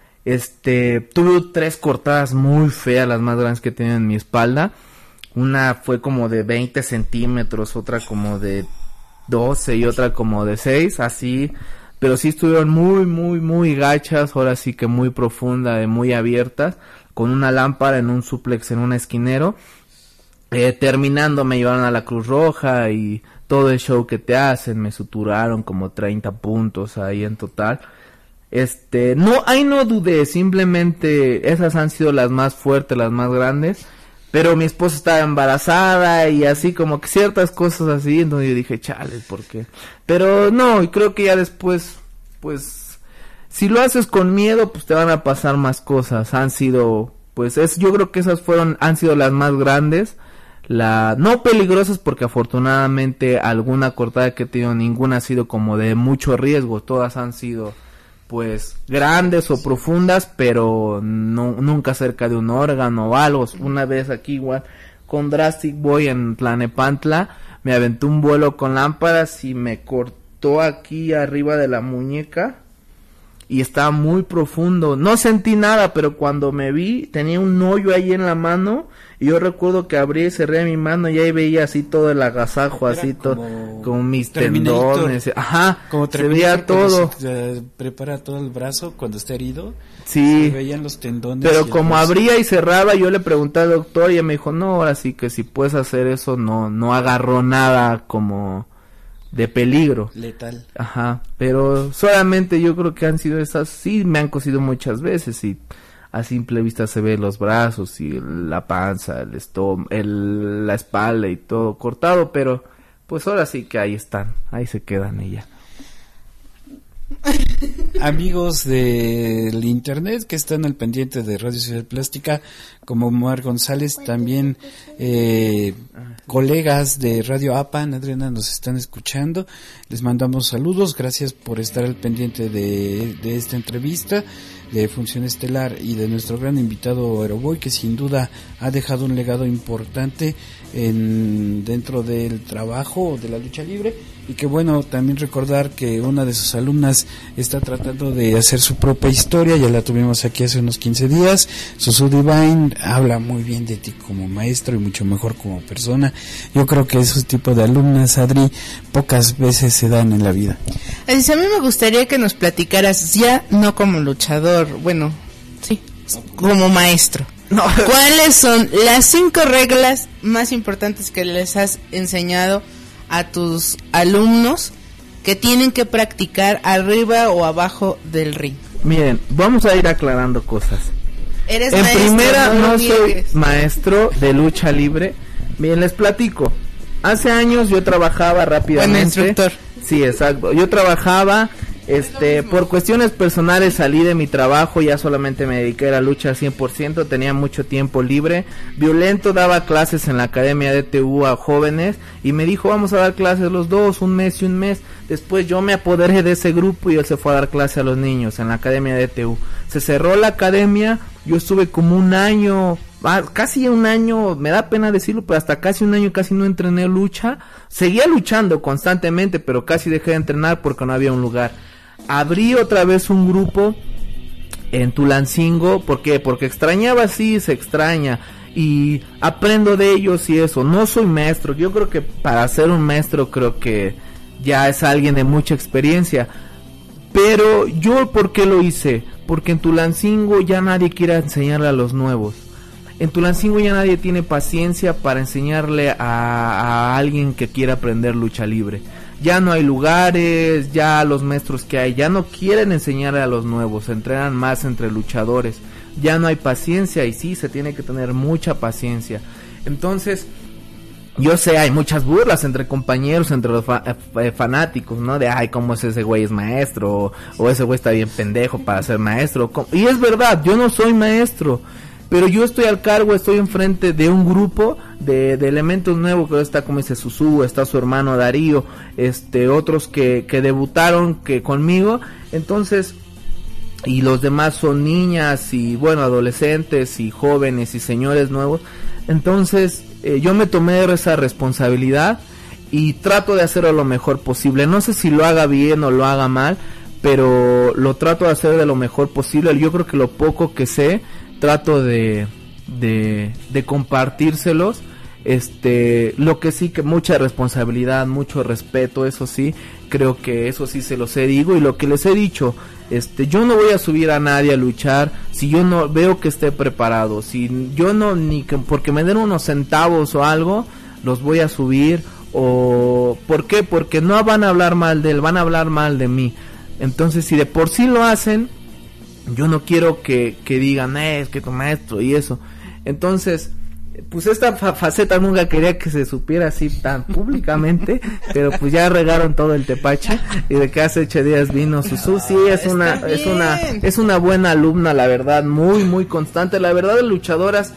Tuve 3 cortadas muy feas, las más grandes que tenía en mi espalda. Una fue como de 20 centímetros, otra como de 12 y otra como de 6, así... pero sí estuvieron muy, muy, muy gachas, ahora sí que muy profunda, muy abiertas, con una lámpara en un suplex en un esquinero. Terminando me llevaron a la Cruz Roja y todo el show que te hacen, me suturaron como 30 puntos ahí en total. No dudé, simplemente esas han sido las más fuertes, las más grandes. Pero mi esposa estaba embarazada y así como que ciertas cosas así, entonces yo dije, chale, ¿por qué? Pero no, y creo que ya después, pues, si lo haces con miedo, pues te van a pasar más cosas. Han sido, pues, yo creo que esas han sido las más grandes, no peligrosas porque afortunadamente alguna cortada que he tenido, ninguna ha sido como de mucho riesgo, todas han sido... pues grandes o profundas, pero nunca cerca de un órgano o algo. Una vez aquí igual con Drastic Boy en Tlanepantla me aventé un vuelo con lámparas y me cortó aquí arriba de la muñeca y estaba muy profundo. No sentí nada, pero cuando me vi tenía un hoyo ahí en la mano y yo recuerdo que abrí y cerré mi mano y ahí veía así todo el agasajo, era así todo con mis tendones, como se veía todo. Se prepara todo el brazo cuando está herido. Sí, se veían los tendones. Pero como abría y cerraba, yo le pregunté al doctor y ella me dijo, no, ahora sí que si puedes hacer eso, no agarró nada como de peligro. Letal. Pero solamente yo creo que han sido esas, sí me han cosido muchas veces y a simple vista se ve los brazos y la panza, el estómago, la espalda y todo cortado, pero pues ahora sí que ahí están, ahí se quedan y ya. Amigos del internet que están al pendiente de Radio Ciudad Plástica, como Omar González, también colegas de Radio APAN, Adriana, nos están escuchando, les mandamos saludos, gracias por estar al pendiente de esta entrevista de Función Estelar y de nuestro gran invitado Aeroboy, que sin duda ha dejado un legado importante dentro del trabajo de la lucha libre, y que bueno, también recordar que una de sus alumnas está tratando de hacer su propia historia, ya la tuvimos aquí hace unos 15 días, Susu Divine, habla muy bien de ti como maestro y mucho mejor como persona. Yo creo que esos tipos de alumnas, Adri, pocas veces se dan en la vida. Así, a mí me gustaría que nos platicaras, ya no como luchador, bueno, sí, como maestro. No. ¿Cuáles son las 5 reglas más importantes que les has enseñado a tus alumnos que tienen que practicar arriba o abajo del ring? Miren, vamos a ir aclarando cosas. ¿Eres en maestro? Primera, no soy maestro de lucha libre. Bien, les platico. Hace años yo trabajaba rápidamente. Buen instructor. Sí, exacto. Yo trabajaba Por cuestiones personales salí de mi trabajo, ya solamente me dediqué a la lucha al 100%, tenía mucho tiempo libre. Violento daba clases en la Academia DTU a jóvenes y me dijo, vamos a dar clases los dos, un mes y un mes. Después yo me apoderé de ese grupo y él se fue a dar clase a los niños en la Academia DTU. Se cerró la academia, yo estuve como un año, casi un año, me da pena decirlo, pero hasta casi un año casi no entrené lucha. Seguía luchando constantemente, pero casi dejé de entrenar porque no había un lugar. Abrí otra vez un grupo en Tulancingo, ¿por qué? Porque extrañaba, sí, se extraña, y aprendo de ellos y eso. No soy maestro, yo creo que para ser un maestro creo que ya es alguien de mucha experiencia, pero yo ¿por qué lo hice? Porque en Tulancingo ya nadie quiere enseñarle a los nuevos. En Tulancingo ya nadie tiene paciencia para enseñarle a alguien que quiera aprender lucha libre. Ya no hay lugares, ya los maestros que hay ya no quieren enseñarle a los nuevos, se entrenan más entre luchadores. Ya no hay paciencia y sí, se tiene que tener mucha paciencia. Entonces, yo sé, hay muchas burlas entre compañeros, entre los fanáticos, ¿no? De, ay, cómo es ese güey es maestro, o ese güey está bien pendejo para ser maestro. Y es verdad, yo no soy maestro, pero yo estoy al cargo, estoy enfrente de un grupo de elementos nuevos, que está, como dice Susu, está su hermano Darío, otros que debutaron conmigo, entonces, y los demás son niñas y bueno, adolescentes y jóvenes y señores nuevos. Entonces yo me tomé esa responsabilidad y trato de hacerlo lo mejor posible. No sé si lo haga bien o lo haga mal, pero lo trato de hacer de lo mejor posible. Yo creo que lo poco que sé trato de compartírselos. Lo que sí, que mucha responsabilidad, mucho respeto, eso sí, creo que eso sí se los digo, y lo que les he dicho, yo no voy a subir a nadie a luchar si yo no veo que esté preparado, si yo no, ni que porque me den unos centavos o algo, los voy a subir, o ¿por qué? Porque no van a hablar mal de él, van a hablar mal de mí. Entonces, si de por sí lo hacen, yo no quiero que digan, es que tu maestro y eso. Entonces, pues esta faceta nunca quería que se supiera así tan públicamente, pero pues ya regaron todo el tepache, y de que hace 8 días vino Susu. Sí, es una buena alumna, la verdad, muy muy constante. La verdad, de luchadoras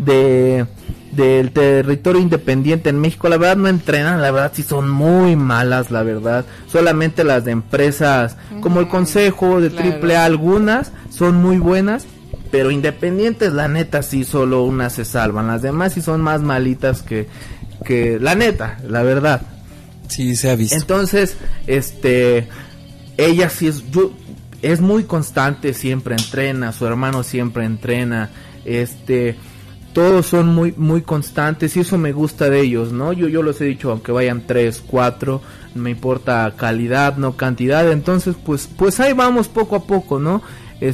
del territorio independiente en México, la verdad no entrenan, la verdad sí son muy malas, la verdad. Solamente las de empresas como el Consejo de AAA, algunas son muy buenas, pero independientes, la neta, sí, solo unas se salvan. Las demás sí son más malitas que la neta, la verdad. Sí, se ha visto. Entonces, ella sí es muy constante, siempre entrena, su hermano siempre entrena, todos son muy muy constantes, y eso me gusta de ellos, ¿no? Yo los he dicho, aunque vayan 3, 4, no me importa calidad, no cantidad. Entonces, pues ahí vamos poco a poco, ¿no?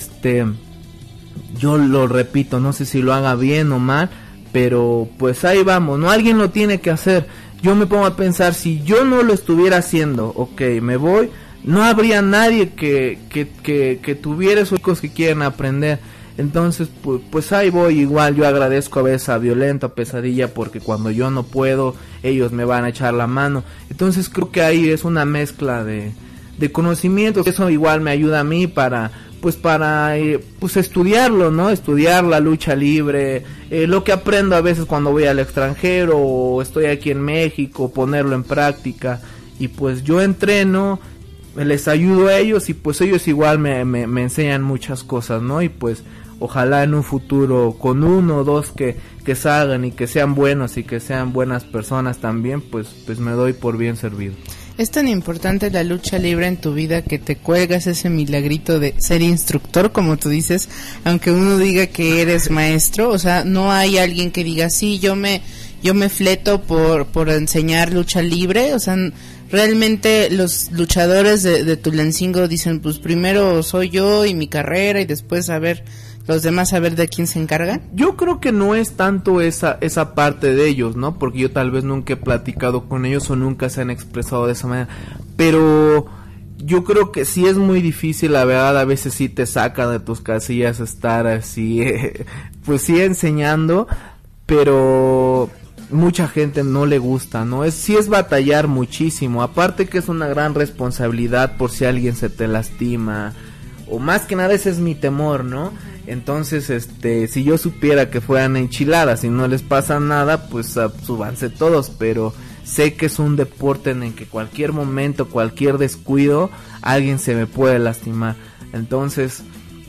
Yo lo repito, no sé si lo haga bien o mal, pero pues ahí vamos, ¿no? Alguien lo tiene que hacer. Yo me pongo a pensar, si yo no lo estuviera haciendo, ok, me voy, no habría nadie que tuviera esos chicos que quieren aprender. Entonces, pues ahí voy. Igual yo agradezco a veces a Violento, a Pesadilla, porque cuando yo no puedo, ellos me van a echar la mano. Entonces creo que ahí es una mezcla de conocimientos. Eso igual me ayuda a mí para estudiarlo, ¿no? Estudiar la lucha libre, lo que aprendo a veces cuando voy al extranjero o estoy aquí en México, ponerlo en práctica. Y pues yo entreno, les ayudo a ellos, y pues ellos igual me enseñan muchas cosas, ¿no? Y pues ojalá en un futuro con 1 o 2 que salgan y que sean buenos y que sean buenas personas también, pues me doy por bien servido. Es tan importante la lucha libre en tu vida que te cuelgas ese milagrito de ser instructor, como tú dices, aunque uno diga que eres maestro. O sea, no hay alguien que diga, sí, yo me fleto por enseñar lucha libre. O sea, realmente los luchadores de Tulancingo dicen, pues primero soy yo y mi carrera, y después a ver los demás, a ver de quién se encargan. Yo creo que no es tanto esa parte de ellos, ¿no? Porque yo tal vez nunca he platicado con ellos o nunca se han expresado de esa manera, pero yo creo que sí es muy difícil, la verdad. A veces sí te saca de tus casillas estar así, pues sí enseñando, pero mucha gente no le gusta, ¿no? Sí es batallar muchísimo, aparte que es una gran responsabilidad por si alguien se te lastima, o más que nada ese es mi temor, ¿no? Entonces, si yo supiera que fueran enchiladas y no les pasa nada, pues súbanse todos, pero sé que es un deporte en el que cualquier momento, cualquier descuido, alguien se me puede lastimar. Entonces,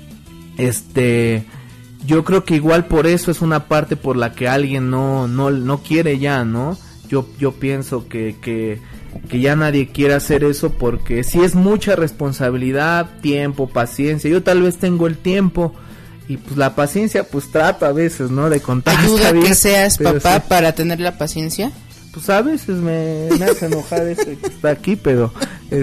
yo creo que igual por eso es una parte por la que alguien no quiere ya, ¿no? Yo pienso que ya nadie quiere hacer eso, porque sí es mucha responsabilidad, tiempo, paciencia. Yo tal vez tengo el tiempo y pues la paciencia pues trato a veces, ¿no? De contar. ¿Ayuda bien, que seas papá sí, para tener la paciencia? pues a veces me hace enojar que está aquí, pero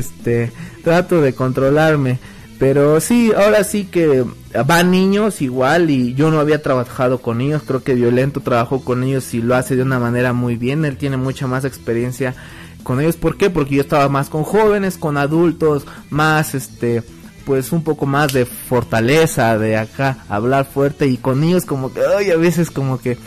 trato de controlarme. Pero sí, ahora sí que van niños igual, y yo no había trabajado con niños. Creo que Violento trabajó con ellos y lo hace de una manera muy bien. Él tiene mucha más experiencia con ellos. ¿Por qué? Porque yo estaba más con jóvenes, con adultos, más pues un poco más de fortaleza, de acá hablar fuerte, y con niños como que a veces como que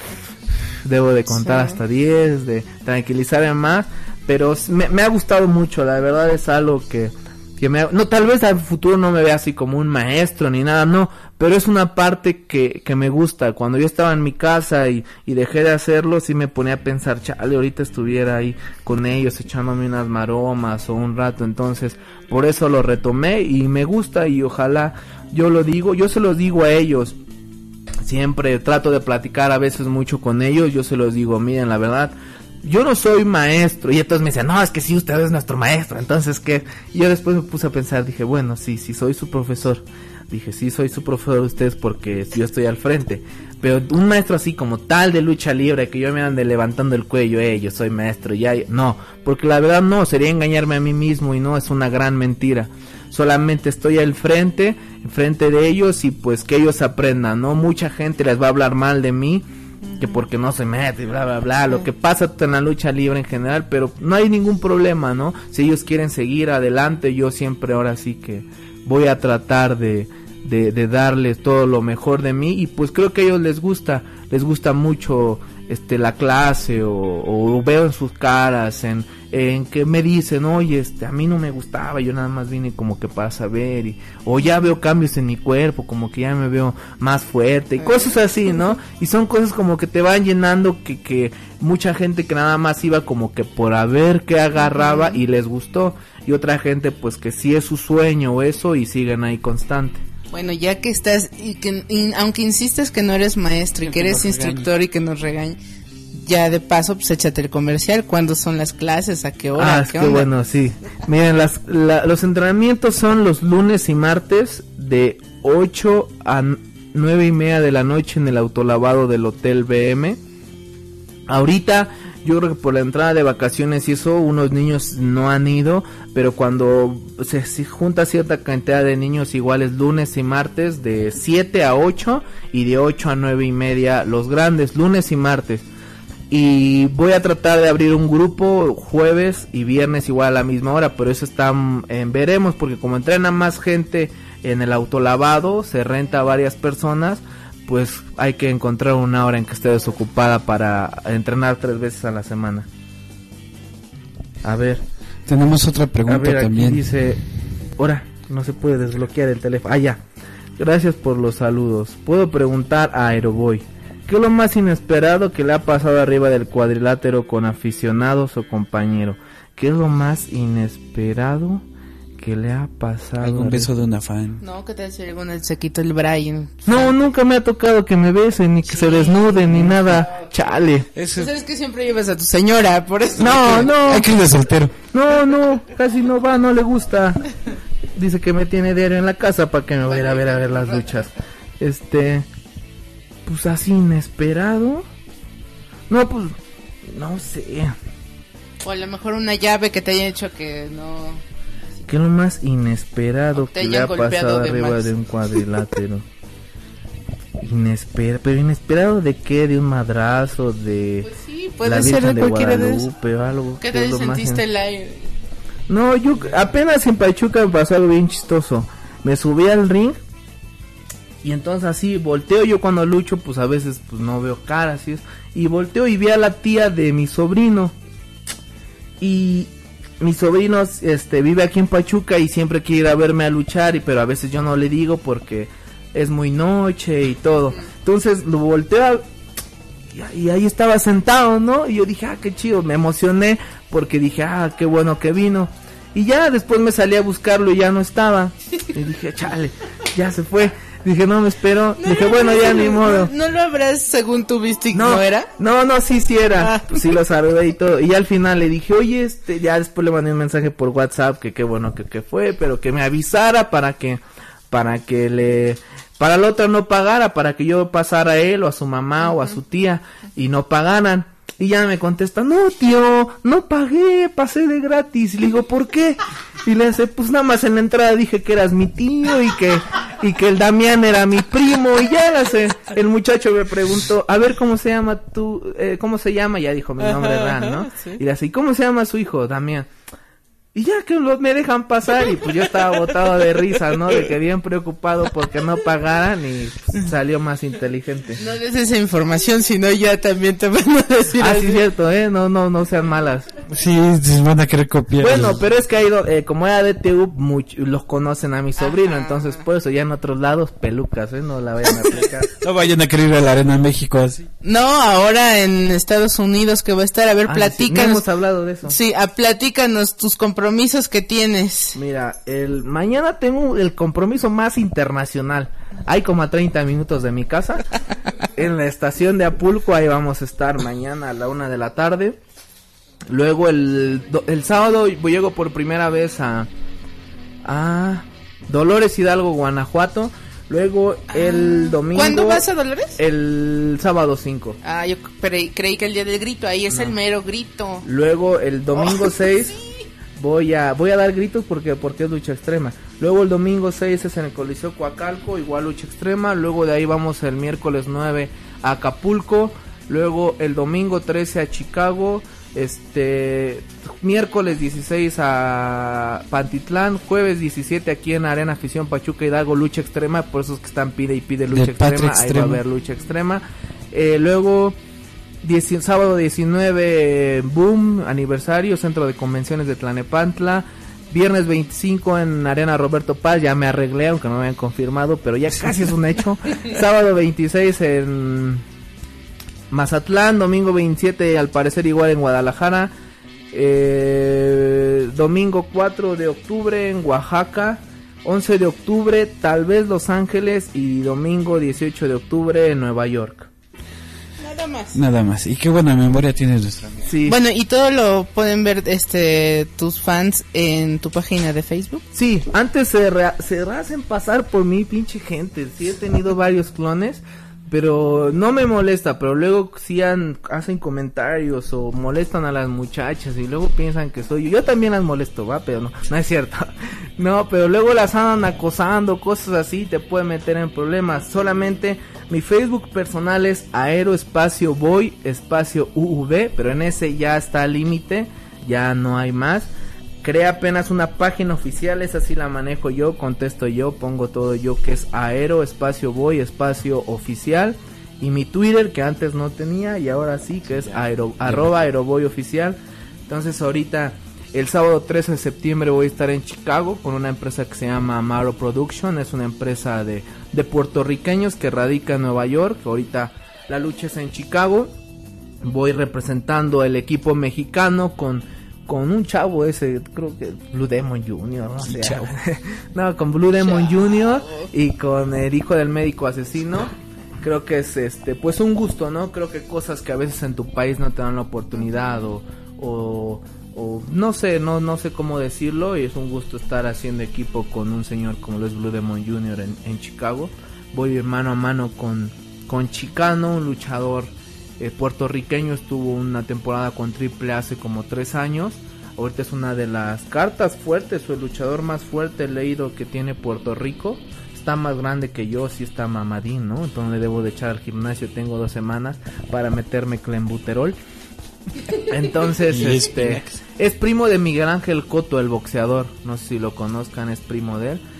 debo de contar hasta 10, de tranquilizarme más. Pero me ha gustado mucho, la verdad es algo que no, tal vez al futuro no me vea así como un maestro ni nada, no, pero es una parte que me gusta. Cuando yo estaba en mi casa y dejé de hacerlo, sí me ponía a pensar, chale, ahorita estuviera ahí con ellos echándome unas maromas o un rato. Entonces por eso lo retomé y me gusta, y ojalá, yo se los digo a ellos, siempre trato de platicar a veces mucho con ellos. Yo se los digo, miren, la verdad, yo no soy maestro. Y entonces me decían, no, es que sí, usted es nuestro maestro. Entonces, ¿qué? Y yo después me puse a pensar, dije, bueno, sí, soy su profesor. Dije, sí, soy su profesor de ustedes porque yo estoy al frente. Pero un maestro así como tal de lucha libre, que yo me ande levantando el cuello, yo soy maestro, ya, no. Porque la verdad no, sería engañarme a mí mismo, y no, es una gran mentira. Solamente estoy al frente, enfrente de ellos, y pues que ellos aprendan, ¿no? Mucha gente les va a hablar mal de mí, que porque no se mete, bla, bla, bla, lo que pasa en la lucha libre en general, pero no hay ningún problema, ¿no? Si ellos quieren seguir adelante, yo siempre ahora sí que voy a tratar de darles todo lo mejor de mí, y pues creo que a ellos les gusta mucho la clase, o veo en sus caras en que me dicen, oye, a mí no me gustaba, yo nada más vine como que para saber, o ya veo cambios en mi cuerpo, como que ya me veo más fuerte, y cosas así, ¿no? Y son cosas como que te van llenando, que mucha gente que nada más iba como que por a ver qué agarraba y les gustó, y otra gente pues que sí es su sueño o eso, y siguen ahí constante. Bueno, ya que estás, aunque insistes que no eres maestro y que eres instructor y que nos regaña, ya de paso, pues échate el comercial. ¿Cuándo son las clases? ¿A qué hora? ¿Qué onda? Bueno, sí. Miren, los entrenamientos son los lunes y martes de 8 a 9:30 de la noche en el autolavado del Hotel BM. Ahorita, yo creo que por la entrada de vacaciones y eso, unos niños no han ido, pero cuando se junta cierta cantidad de niños, igual es lunes y martes de 7 a 8 y de 8 a 9:30 los grandes, lunes y martes. Y voy a tratar de abrir un grupo jueves y viernes igual a la misma hora, pero eso está veremos, porque como entrena más gente en el autolavado, se renta a varias personas, pues hay que encontrar una hora en que esté desocupada para entrenar 3 veces a la semana. A ver. Tenemos otra pregunta, a ver, también. Aquí dice, ahora no se puede desbloquear el teléfono. Ya. Gracias por los saludos. Puedo preguntar a Aeroboy, ¿qué es lo más inesperado que le ha pasado arriba del cuadrilátero con aficionados o compañero? ¿Qué es lo más inesperado que le ha pasado? ¿Algún beso de una fan? No, ¿qué tal si algún se quitó el Brian? No, nunca me ha tocado que me besen, ni que se desnuden, ni nada. Chale. Eso es que siempre llevas a tu señora, por eso. No. Hay que ir de soltero. No, casi no va, no le gusta. Dice que me tiene diario en la casa para que me vaya a ver las luchas. Pues así inesperado. No, pues no sé. O a lo mejor una llave que te haya hecho que no. ¿Qué es lo más inesperado que le ha pasado arriba de un cuadrilátero? ¿Pero inesperado de qué? ¿De un madrazo? ¿De pues sí, puede ser de cualquiera de eso? O algo. ¿Qué te sentiste el aire? No, yo apenas en Pachuca me pasó algo bien chistoso. Me subí al ring Y entonces así volteo, yo cuando lucho pues a veces pues no veo caras y volteo y vi a la tía de mi sobrino. Y mi sobrino vive aquí en Pachuca y siempre quiere ir a verme a luchar, pero a veces yo no le digo porque es muy noche y todo. Entonces lo volteo y ahí estaba sentado, ¿no? Y yo dije, qué chido, me emocioné porque dije, qué bueno que vino. Y ya después me salí a buscarlo y ya no estaba. Y dije, chale, ya se fue. Dije, no me espero. Dije, bueno, ya ni modo. ¿No lo habrás según tú viste y no era? No, sí era. Pues sí lo saludé y todo. Y al final le dije, oye, ya después le mandé un mensaje por WhatsApp que qué bueno que fue, pero que me avisara para la otra no pagara, para que yo pasara a él o a su mamá o a su tía y no pagaran. Y ya me contesta, no tío, no pagué, pasé de gratis. Y le digo, ¿por qué? Y le dice, pues nada más en la entrada dije que eras mi tío y que el Damián era mi primo. Y ya el muchacho me preguntó, a ver, ¿cómo se llama tú? ¿Cómo se llama? Ya dijo mi nombre, Ran, ¿no? Sí. Y le dice, ¿y cómo se llama su hijo, Damián? Y ya que me dejan pasar y pues yo estaba botado de risa, ¿no? De que bien preocupado porque no pagaran y pues, salió más inteligente. No des esa información, sino ya también te van a decir así. Sí, es cierto, no sean malas. Sí, se van a querer copiar. Bueno, pero es que ha ido, como era DTU, los conocen a mi sobrino, entonces por eso ya en otros lados, pelucas, no la vayan a aplicar. No vayan a querer ir a la Arena México así. No, ahora en Estados Unidos que va a estar, a ver, platícanos. Sí, hemos hablado de eso. Sí, platícanos tus compromisos que tienes. Mira, mañana tengo el compromiso más internacional. Hay como a 30 minutos de mi casa. En la estación de Apulco, ahí vamos a estar mañana a la 1 de la tarde. Luego el sábado llego por primera vez a Dolores Hidalgo, Guanajuato. Luego el domingo. ¿Cuándo vas a Dolores? El sábado 5. Yo creí que el día del grito, ahí es el mero grito. Luego el domingo 6. Sí. Voy a dar gritos porque es lucha extrema. Luego el domingo 6 es en el Coliseo Coacalco, igual lucha extrema. Luego de ahí vamos el miércoles 9 a Acapulco. Luego el domingo 13 a Chicago. Miércoles 16 a Pantitlán. Jueves 17 aquí en Arena Afición Pachuca Hidalgo, lucha extrema. Por eso es que están pide lucha extrema. Ahí va a haber lucha extrema. Luego sábado 19 Boom, aniversario, Centro de Convenciones de Tlanepantla. Viernes 25 en Arena Roberto Paz, ya me arreglé, aunque no me habían confirmado, pero ya casi es un hecho. Sábado 26 en Mazatlán, domingo 27 al parecer igual en Guadalajara. Domingo 4 de octubre en Oaxaca. 11 de octubre tal vez Los Ángeles y domingo 18 de octubre en Nueva York. Nada más. Y qué buena memoria tienes nuestra amiga. Sí. Bueno, y todo lo pueden ver tus fans en tu página de Facebook. Sí, antes se hacen pasar por mí, pinche gente. Sí he tenido varios clones, pero no me molesta, pero luego sí hacen comentarios o molestan a las muchachas y luego piensan que soy yo. Yo también las molesto, pero no es cierto. No, pero luego las andan acosando, cosas así, te puede meter en problemas. Solamente mi Facebook personal es Aero espacio Voy espacio UV, pero en ese ya está al límite, ya no hay más. Creé apenas una página oficial, esa sí la manejo yo, contesto yo, pongo todo yo, que es Aero espacio Voy espacio oficial. Y mi Twitter, que antes no tenía y ahora sí, que es @aerovoy oficial. Entonces ahorita el sábado 13 de septiembre voy a estar en Chicago con una empresa que se llama Amaro Production. Es una empresa de puertorriqueños que radica en Nueva York. Ahorita la lucha es en Chicago. Voy representando el equipo mexicano con un chavo ese, creo que Blue Demon Jr., no sé. No, con Blue Demon Jr. y con el hijo del médico asesino. Creo que es pues un gusto, ¿no? Creo que cosas que a veces en tu país no te dan la oportunidad o no sé cómo decirlo, y es un gusto estar haciendo equipo con un señor como lo es Blue Demon Jr. en Chicago. Voy mano a mano con Chicano, un luchador puertorriqueño, estuvo una temporada con Triple hace como 3 años. Ahorita es una de las cartas fuertes o el luchador más fuerte leído que tiene Puerto Rico. Está más grande que yo, sí está mamadín, ¿no? Entonces le debo de echar al gimnasio, tengo 2 semanas para meterme clenbuterol. Entonces es primo de Miguel Ángel Cotto, el boxeador, no sé si lo conozcan, es primo de él.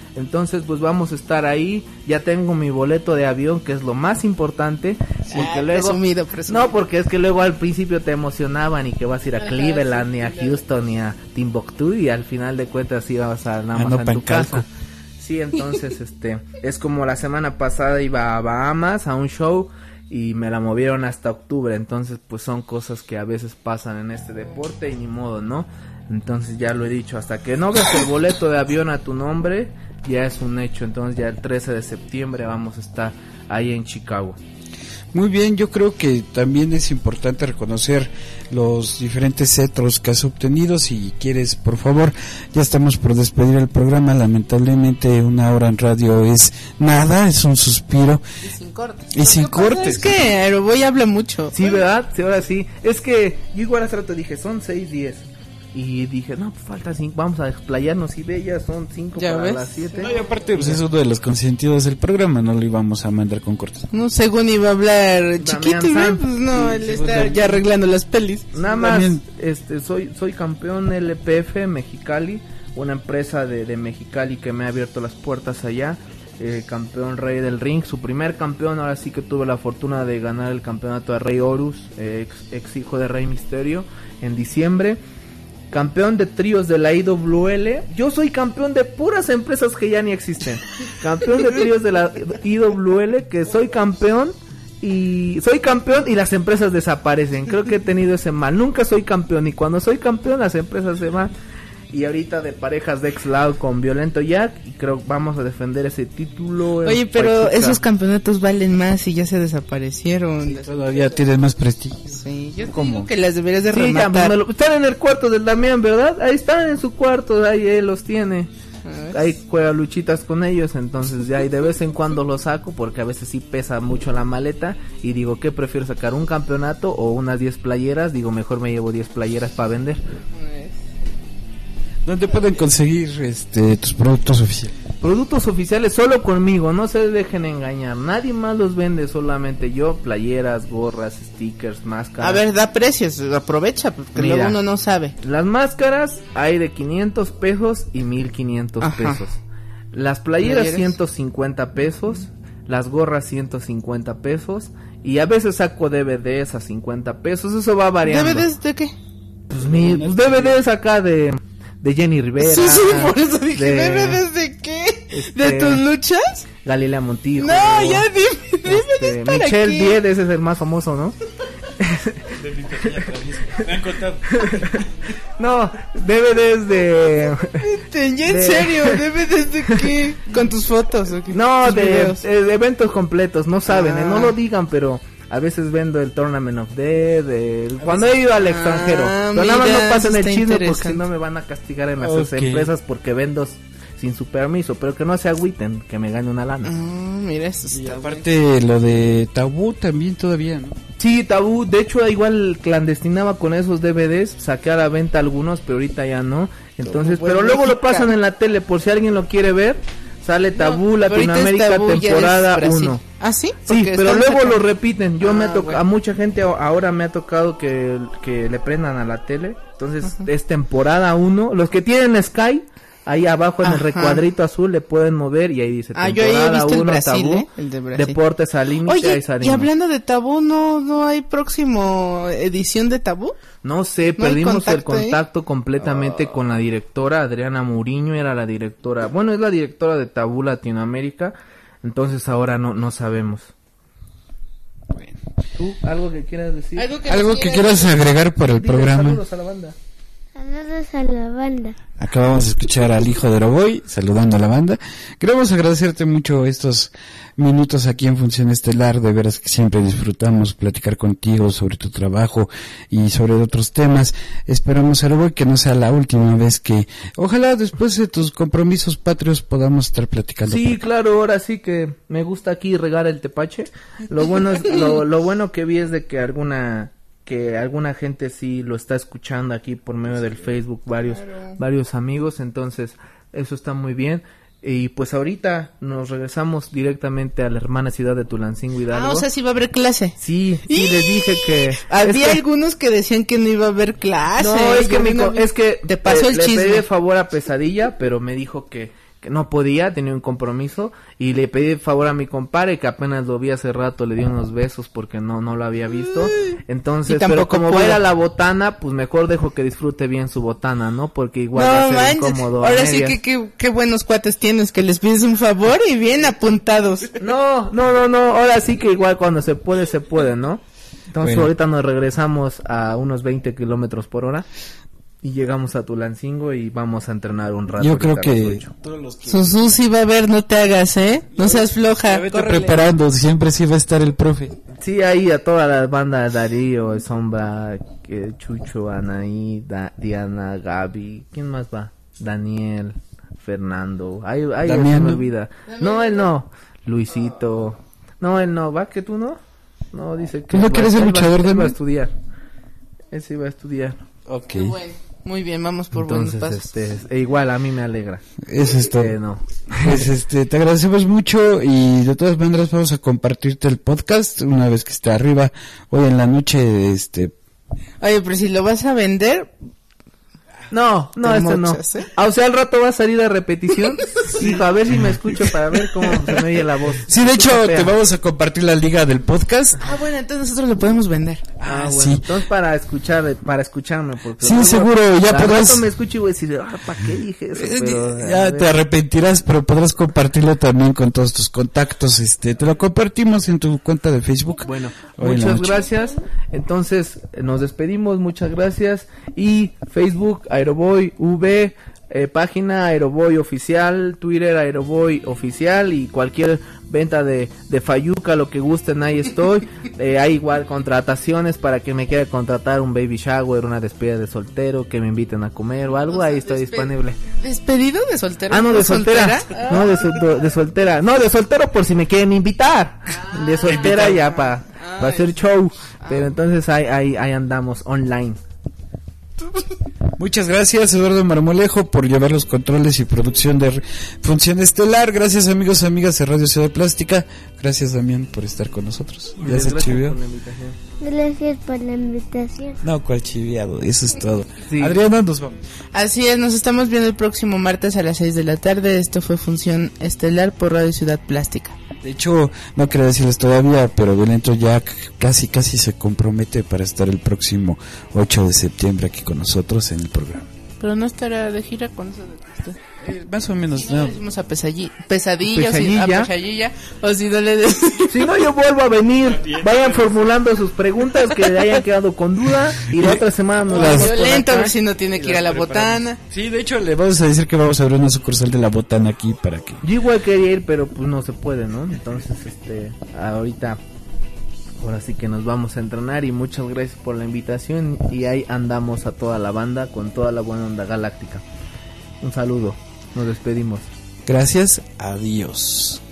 Entonces pues vamos a estar ahí, ya tengo mi boleto de avión, que es lo más importante, porque luego presumido. no, porque es que luego al principio te emocionaban y que vas a ir a Cleveland, ni a Houston, ni a Timbuktu, y al final de cuentas ibas a nada más en tu casa. Sí, entonces es como la semana pasada iba a Bahamas a un show y me la movieron hasta octubre, entonces pues son cosas que a veces pasan en este deporte y ni modo, ¿no? Entonces ya lo he dicho, hasta que no veas el boleto de avión a tu nombre, ya es un hecho. Entonces ya el 13 de septiembre vamos a estar ahí en Chicago. Muy bien, yo creo que también es importante reconocer los diferentes cetros que has obtenido. Si quieres, por favor, ya estamos por despedir el programa. Lamentablemente 1 hora en radio es nada, es un suspiro. Y sin cortes. Es que Aeroboy habla mucho. Sí, ¿verdad? Sí, ahora sí. Es que yo igual hace rato dije, son 6:10. Y dije, no, pues falta 5, vamos a explayarnos, y ve, ya son 5 para ves? las 7. No, y aparte pues es uno de los consentidos del programa, no lo íbamos a mandar con cortes. No, según iba a hablar chiquito, ¿no? Pues no, él está ya arreglando las pelis. Nada más, soy campeón LPF Mexicali, una empresa de Mexicali que me ha abierto las puertas allá. Campeón Rey del Ring, su primer campeón. Ahora sí que tuve la fortuna de ganar el campeonato de Rey Horus, ex hijo de Rey Misterio, en diciembre. Campeón de tríos de la IWL. Yo soy campeón de puras empresas que ya ni existen. Campeón de tríos de la IWL, que soy campeón y las empresas desaparecen. Creo que he tenido ese mal. Nunca soy campeón, y cuando soy campeón las empresas se van. Y ahorita de parejas de ex-Loud con Violento Jack, y creo que vamos a defender ese título. Oye, pero Pachuca. Esos campeonatos valen más y ya se desaparecieron. Sí, todavía tienen más prestigio. Sí, yo digo que las deberías de sí, rematar. Ya, están en el cuarto del Damián, ¿verdad? Ahí están en su cuarto, ahí él los tiene. Ahí juega luchitas con ellos, entonces ya, y de vez en cuando los saco, porque a veces sí pesa mucho la maleta, y digo, ¿qué prefiero sacar? ¿Un campeonato o unas 10 playeras? Digo, mejor me llevo 10 playeras para vender. ¿Dónde pueden conseguir tus productos oficiales? Productos oficiales solo conmigo, no se dejen engañar. Nadie más los vende, solamente yo. Playeras, gorras, stickers, máscaras. A ver, da precios, aprovecha, porque luego uno no sabe. Las máscaras hay de 500 pesos y 1500 pesos. Las playeras 150 pesos. Las gorras 150 pesos. Y a veces saco DVDs a 50 pesos, eso va variando. ¿DVDs de qué? Pues DVDs acá de Jenny Rivera. Sí, por eso dije, ¿DVDs de qué? ¿De tus luchas? Galilea Montijo. No, ya dime para Michelle qué. Diez, ese es el más famoso, ¿no? Me han contado. No, DVDs de... Ya en serio, ¿DVDs de qué? ¿Con tus fotos o qué? No, de videos. eventos completos, no saben, no lo digan, pero... A veces vendo el Tournament of Death, cuando he ido al extranjero. Pero nada más no pasen el chisme, porque si no me van a castigar en las empresas porque vendo sin su permiso. Pero que no se agüiten, que me gane una lana. Mira, eso está. Y aparte lo de Tabú también todavía, ¿no? Sí, Tabú, de hecho igual clandestinaba con esos DVDs, saqué a la venta algunos, pero ahorita ya no. Entonces, pero luego lo pasan en la tele por si alguien lo quiere ver. Sale Tabú, Latinoamérica, temporada 1. ¿Ah, sí? Sí, pero luego lo repiten. Yo a mucha gente ahora me ha tocado que le prendan a la tele. Entonces es temporada 1. Los que tienen Sky, ahí abajo en el recuadrito azul le pueden mover y ahí dice temporada 1 Tabú, el de Brasil. Deportes al límite. Oye, y hablando de Tabú, ¿no hay próximo edición de Tabú? No sé, perdimos el contacto completamente con la directora Adriana Muriño, era la directora, bueno, es la directora de Tabú Latinoamérica, entonces ahora no sabemos. Bueno. ¿Tú algo que quieras decir? ¿Algo que quieras agregar para el programa? Saludos a la banda. Saludos a la banda. Acabamos de escuchar al hijo de Aeroboy saludando a la banda. Queremos agradecerte mucho estos minutos aquí en Función Estelar. De veras que siempre disfrutamos platicar contigo sobre tu trabajo y sobre otros temas. Esperamos, Aeroboy, que no sea la última vez que... Ojalá después de tus compromisos patrios podamos estar platicando. Sí, claro, ahora sí que me gusta aquí regar el tepache. Lo bueno es lo bueno que vi es de que alguna gente sí lo está escuchando aquí por medio del Facebook, varios amigos, entonces eso está muy bien. Y pues ahorita nos regresamos directamente a la hermana ciudad de Tulancingo Hidalgo. O sea, sí va a haber clase. Sí, les dije que... Había algunos que decían que no iba a haber clase. No, es que te pasó el chisme. Le pedí de favor a Pesadilla, pero me dijo que que no podía, tenía un compromiso, y le pedí favor a mi compadre, que apenas lo vi hace rato, le di unos besos porque no lo había visto. Entonces, pero como va a ir a la botana, pues mejor dejo que disfrute bien su botana, ¿no? Porque igual va a ser incómodo. Ahora sí que qué buenos cuates tienes, que les pides un favor y bien apuntados. No, ahora sí que igual cuando se puede, ¿no? Entonces ahorita nos regresamos a unos 20 kilómetros por hora y llegamos a Tulancingo y vamos a entrenar un rato. Yo creo que Susi va a ver, no te hagas, no seas floja. Vete preparando, siempre sí va a estar el profe. Sí, ahí a todas las bandas, Darío, Sombra, Chucho, Anaí, Diana, Gaby, ¿quién más va? Daniel, Fernando, ahí se me olvida. No, él no. Luisito. No, él no, ¿va que tú no? No, dice que... ¿Tú no quieres ser luchador de él va a estudiar. Él sí va a estudiar. Ok. Bueno, muy bien, vamos por buenos pasos. Igual a mí me alegra. Eso es todo. No. Pues te agradecemos mucho y de todas maneras vamos a compartirte el podcast una vez que esté arriba hoy en la noche. Oye, pero si lo vas a vender... No, no. O sea, al rato va a salir a repetición y para ver si me escucho, para ver cómo se me oye la voz. Sí, de hecho, te vamos a compartir la liga del podcast. Bueno, entonces nosotros lo podemos vender. Bueno, sí. Entonces para escucharme. Porque sí, seguro, ya podrás... me escucho y voy a decir, ¿para qué dije eso? Pero, ya te arrepentirás, pero podrás compartirlo también con todos tus contactos. Te lo compartimos en tu cuenta de Facebook. Bueno, muchas gracias. Entonces, nos despedimos, muchas gracias. Y Facebook, Aeroboy V, página Aeroboy Oficial, Twitter Aeroboy Oficial y cualquier venta de Fayuca, lo que gusten, ahí estoy. Hay igual contrataciones para que me quiera contratar un baby shower, una despedida de soltero, que me inviten a comer o algo, ahí estoy disponible. ¿Despedido de soltero? No, de soltera. No, de soltera. No, de soltero por si me quieren invitar. De soltera ya para hacer show. Pero entonces ahí andamos online. Muchas gracias, Eduardo Marmolejo, por llevar los controles y producción de Función Estelar. Gracias, amigos y amigas de Radio Ciudad Plástica. Gracias, Damián, por estar con nosotros. Gracias por la invitación. Gracias por la invitación. No, cual chiviado, eso es todo. Sí. Adriana, nos vamos. Así es, nos estamos viendo el próximo martes a las 6 de la tarde. Esto fue Función Estelar por Radio Ciudad Plástica. De hecho, no quería decirles todavía, pero Violento ya casi se compromete para estar el próximo 8 de septiembre aquí con nosotros en el programa. Pero no estará de gira con eso más o menos, si no. Le decimos a pesadilla. O si no le decimos... Si no, yo vuelvo a venir. Vayan formulando sus preguntas que le hayan quedado con duda y la otra semana nos vamos Violento, a ver si no tiene que ir a la botana. Sí, de hecho le vamos a decir que vamos a abrir una sucursal de la botana aquí para que... Yo igual quería ir, pero pues no se puede, ¿no? Entonces, ahora sí que nos vamos a entrenar y muchas gracias por la invitación y ahí andamos a toda la banda con toda la buena onda galáctica. Un saludo, nos despedimos. Gracias, adiós.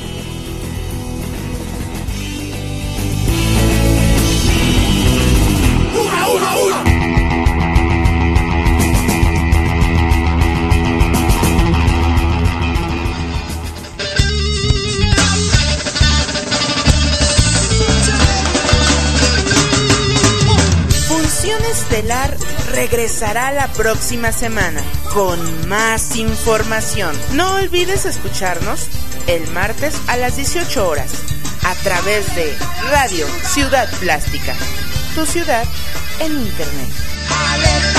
Función Estelar regresará la próxima semana con más información. No olvides escucharnos el martes a las 18 horas a través de Radio Ciudad Plástica, tu ciudad en internet.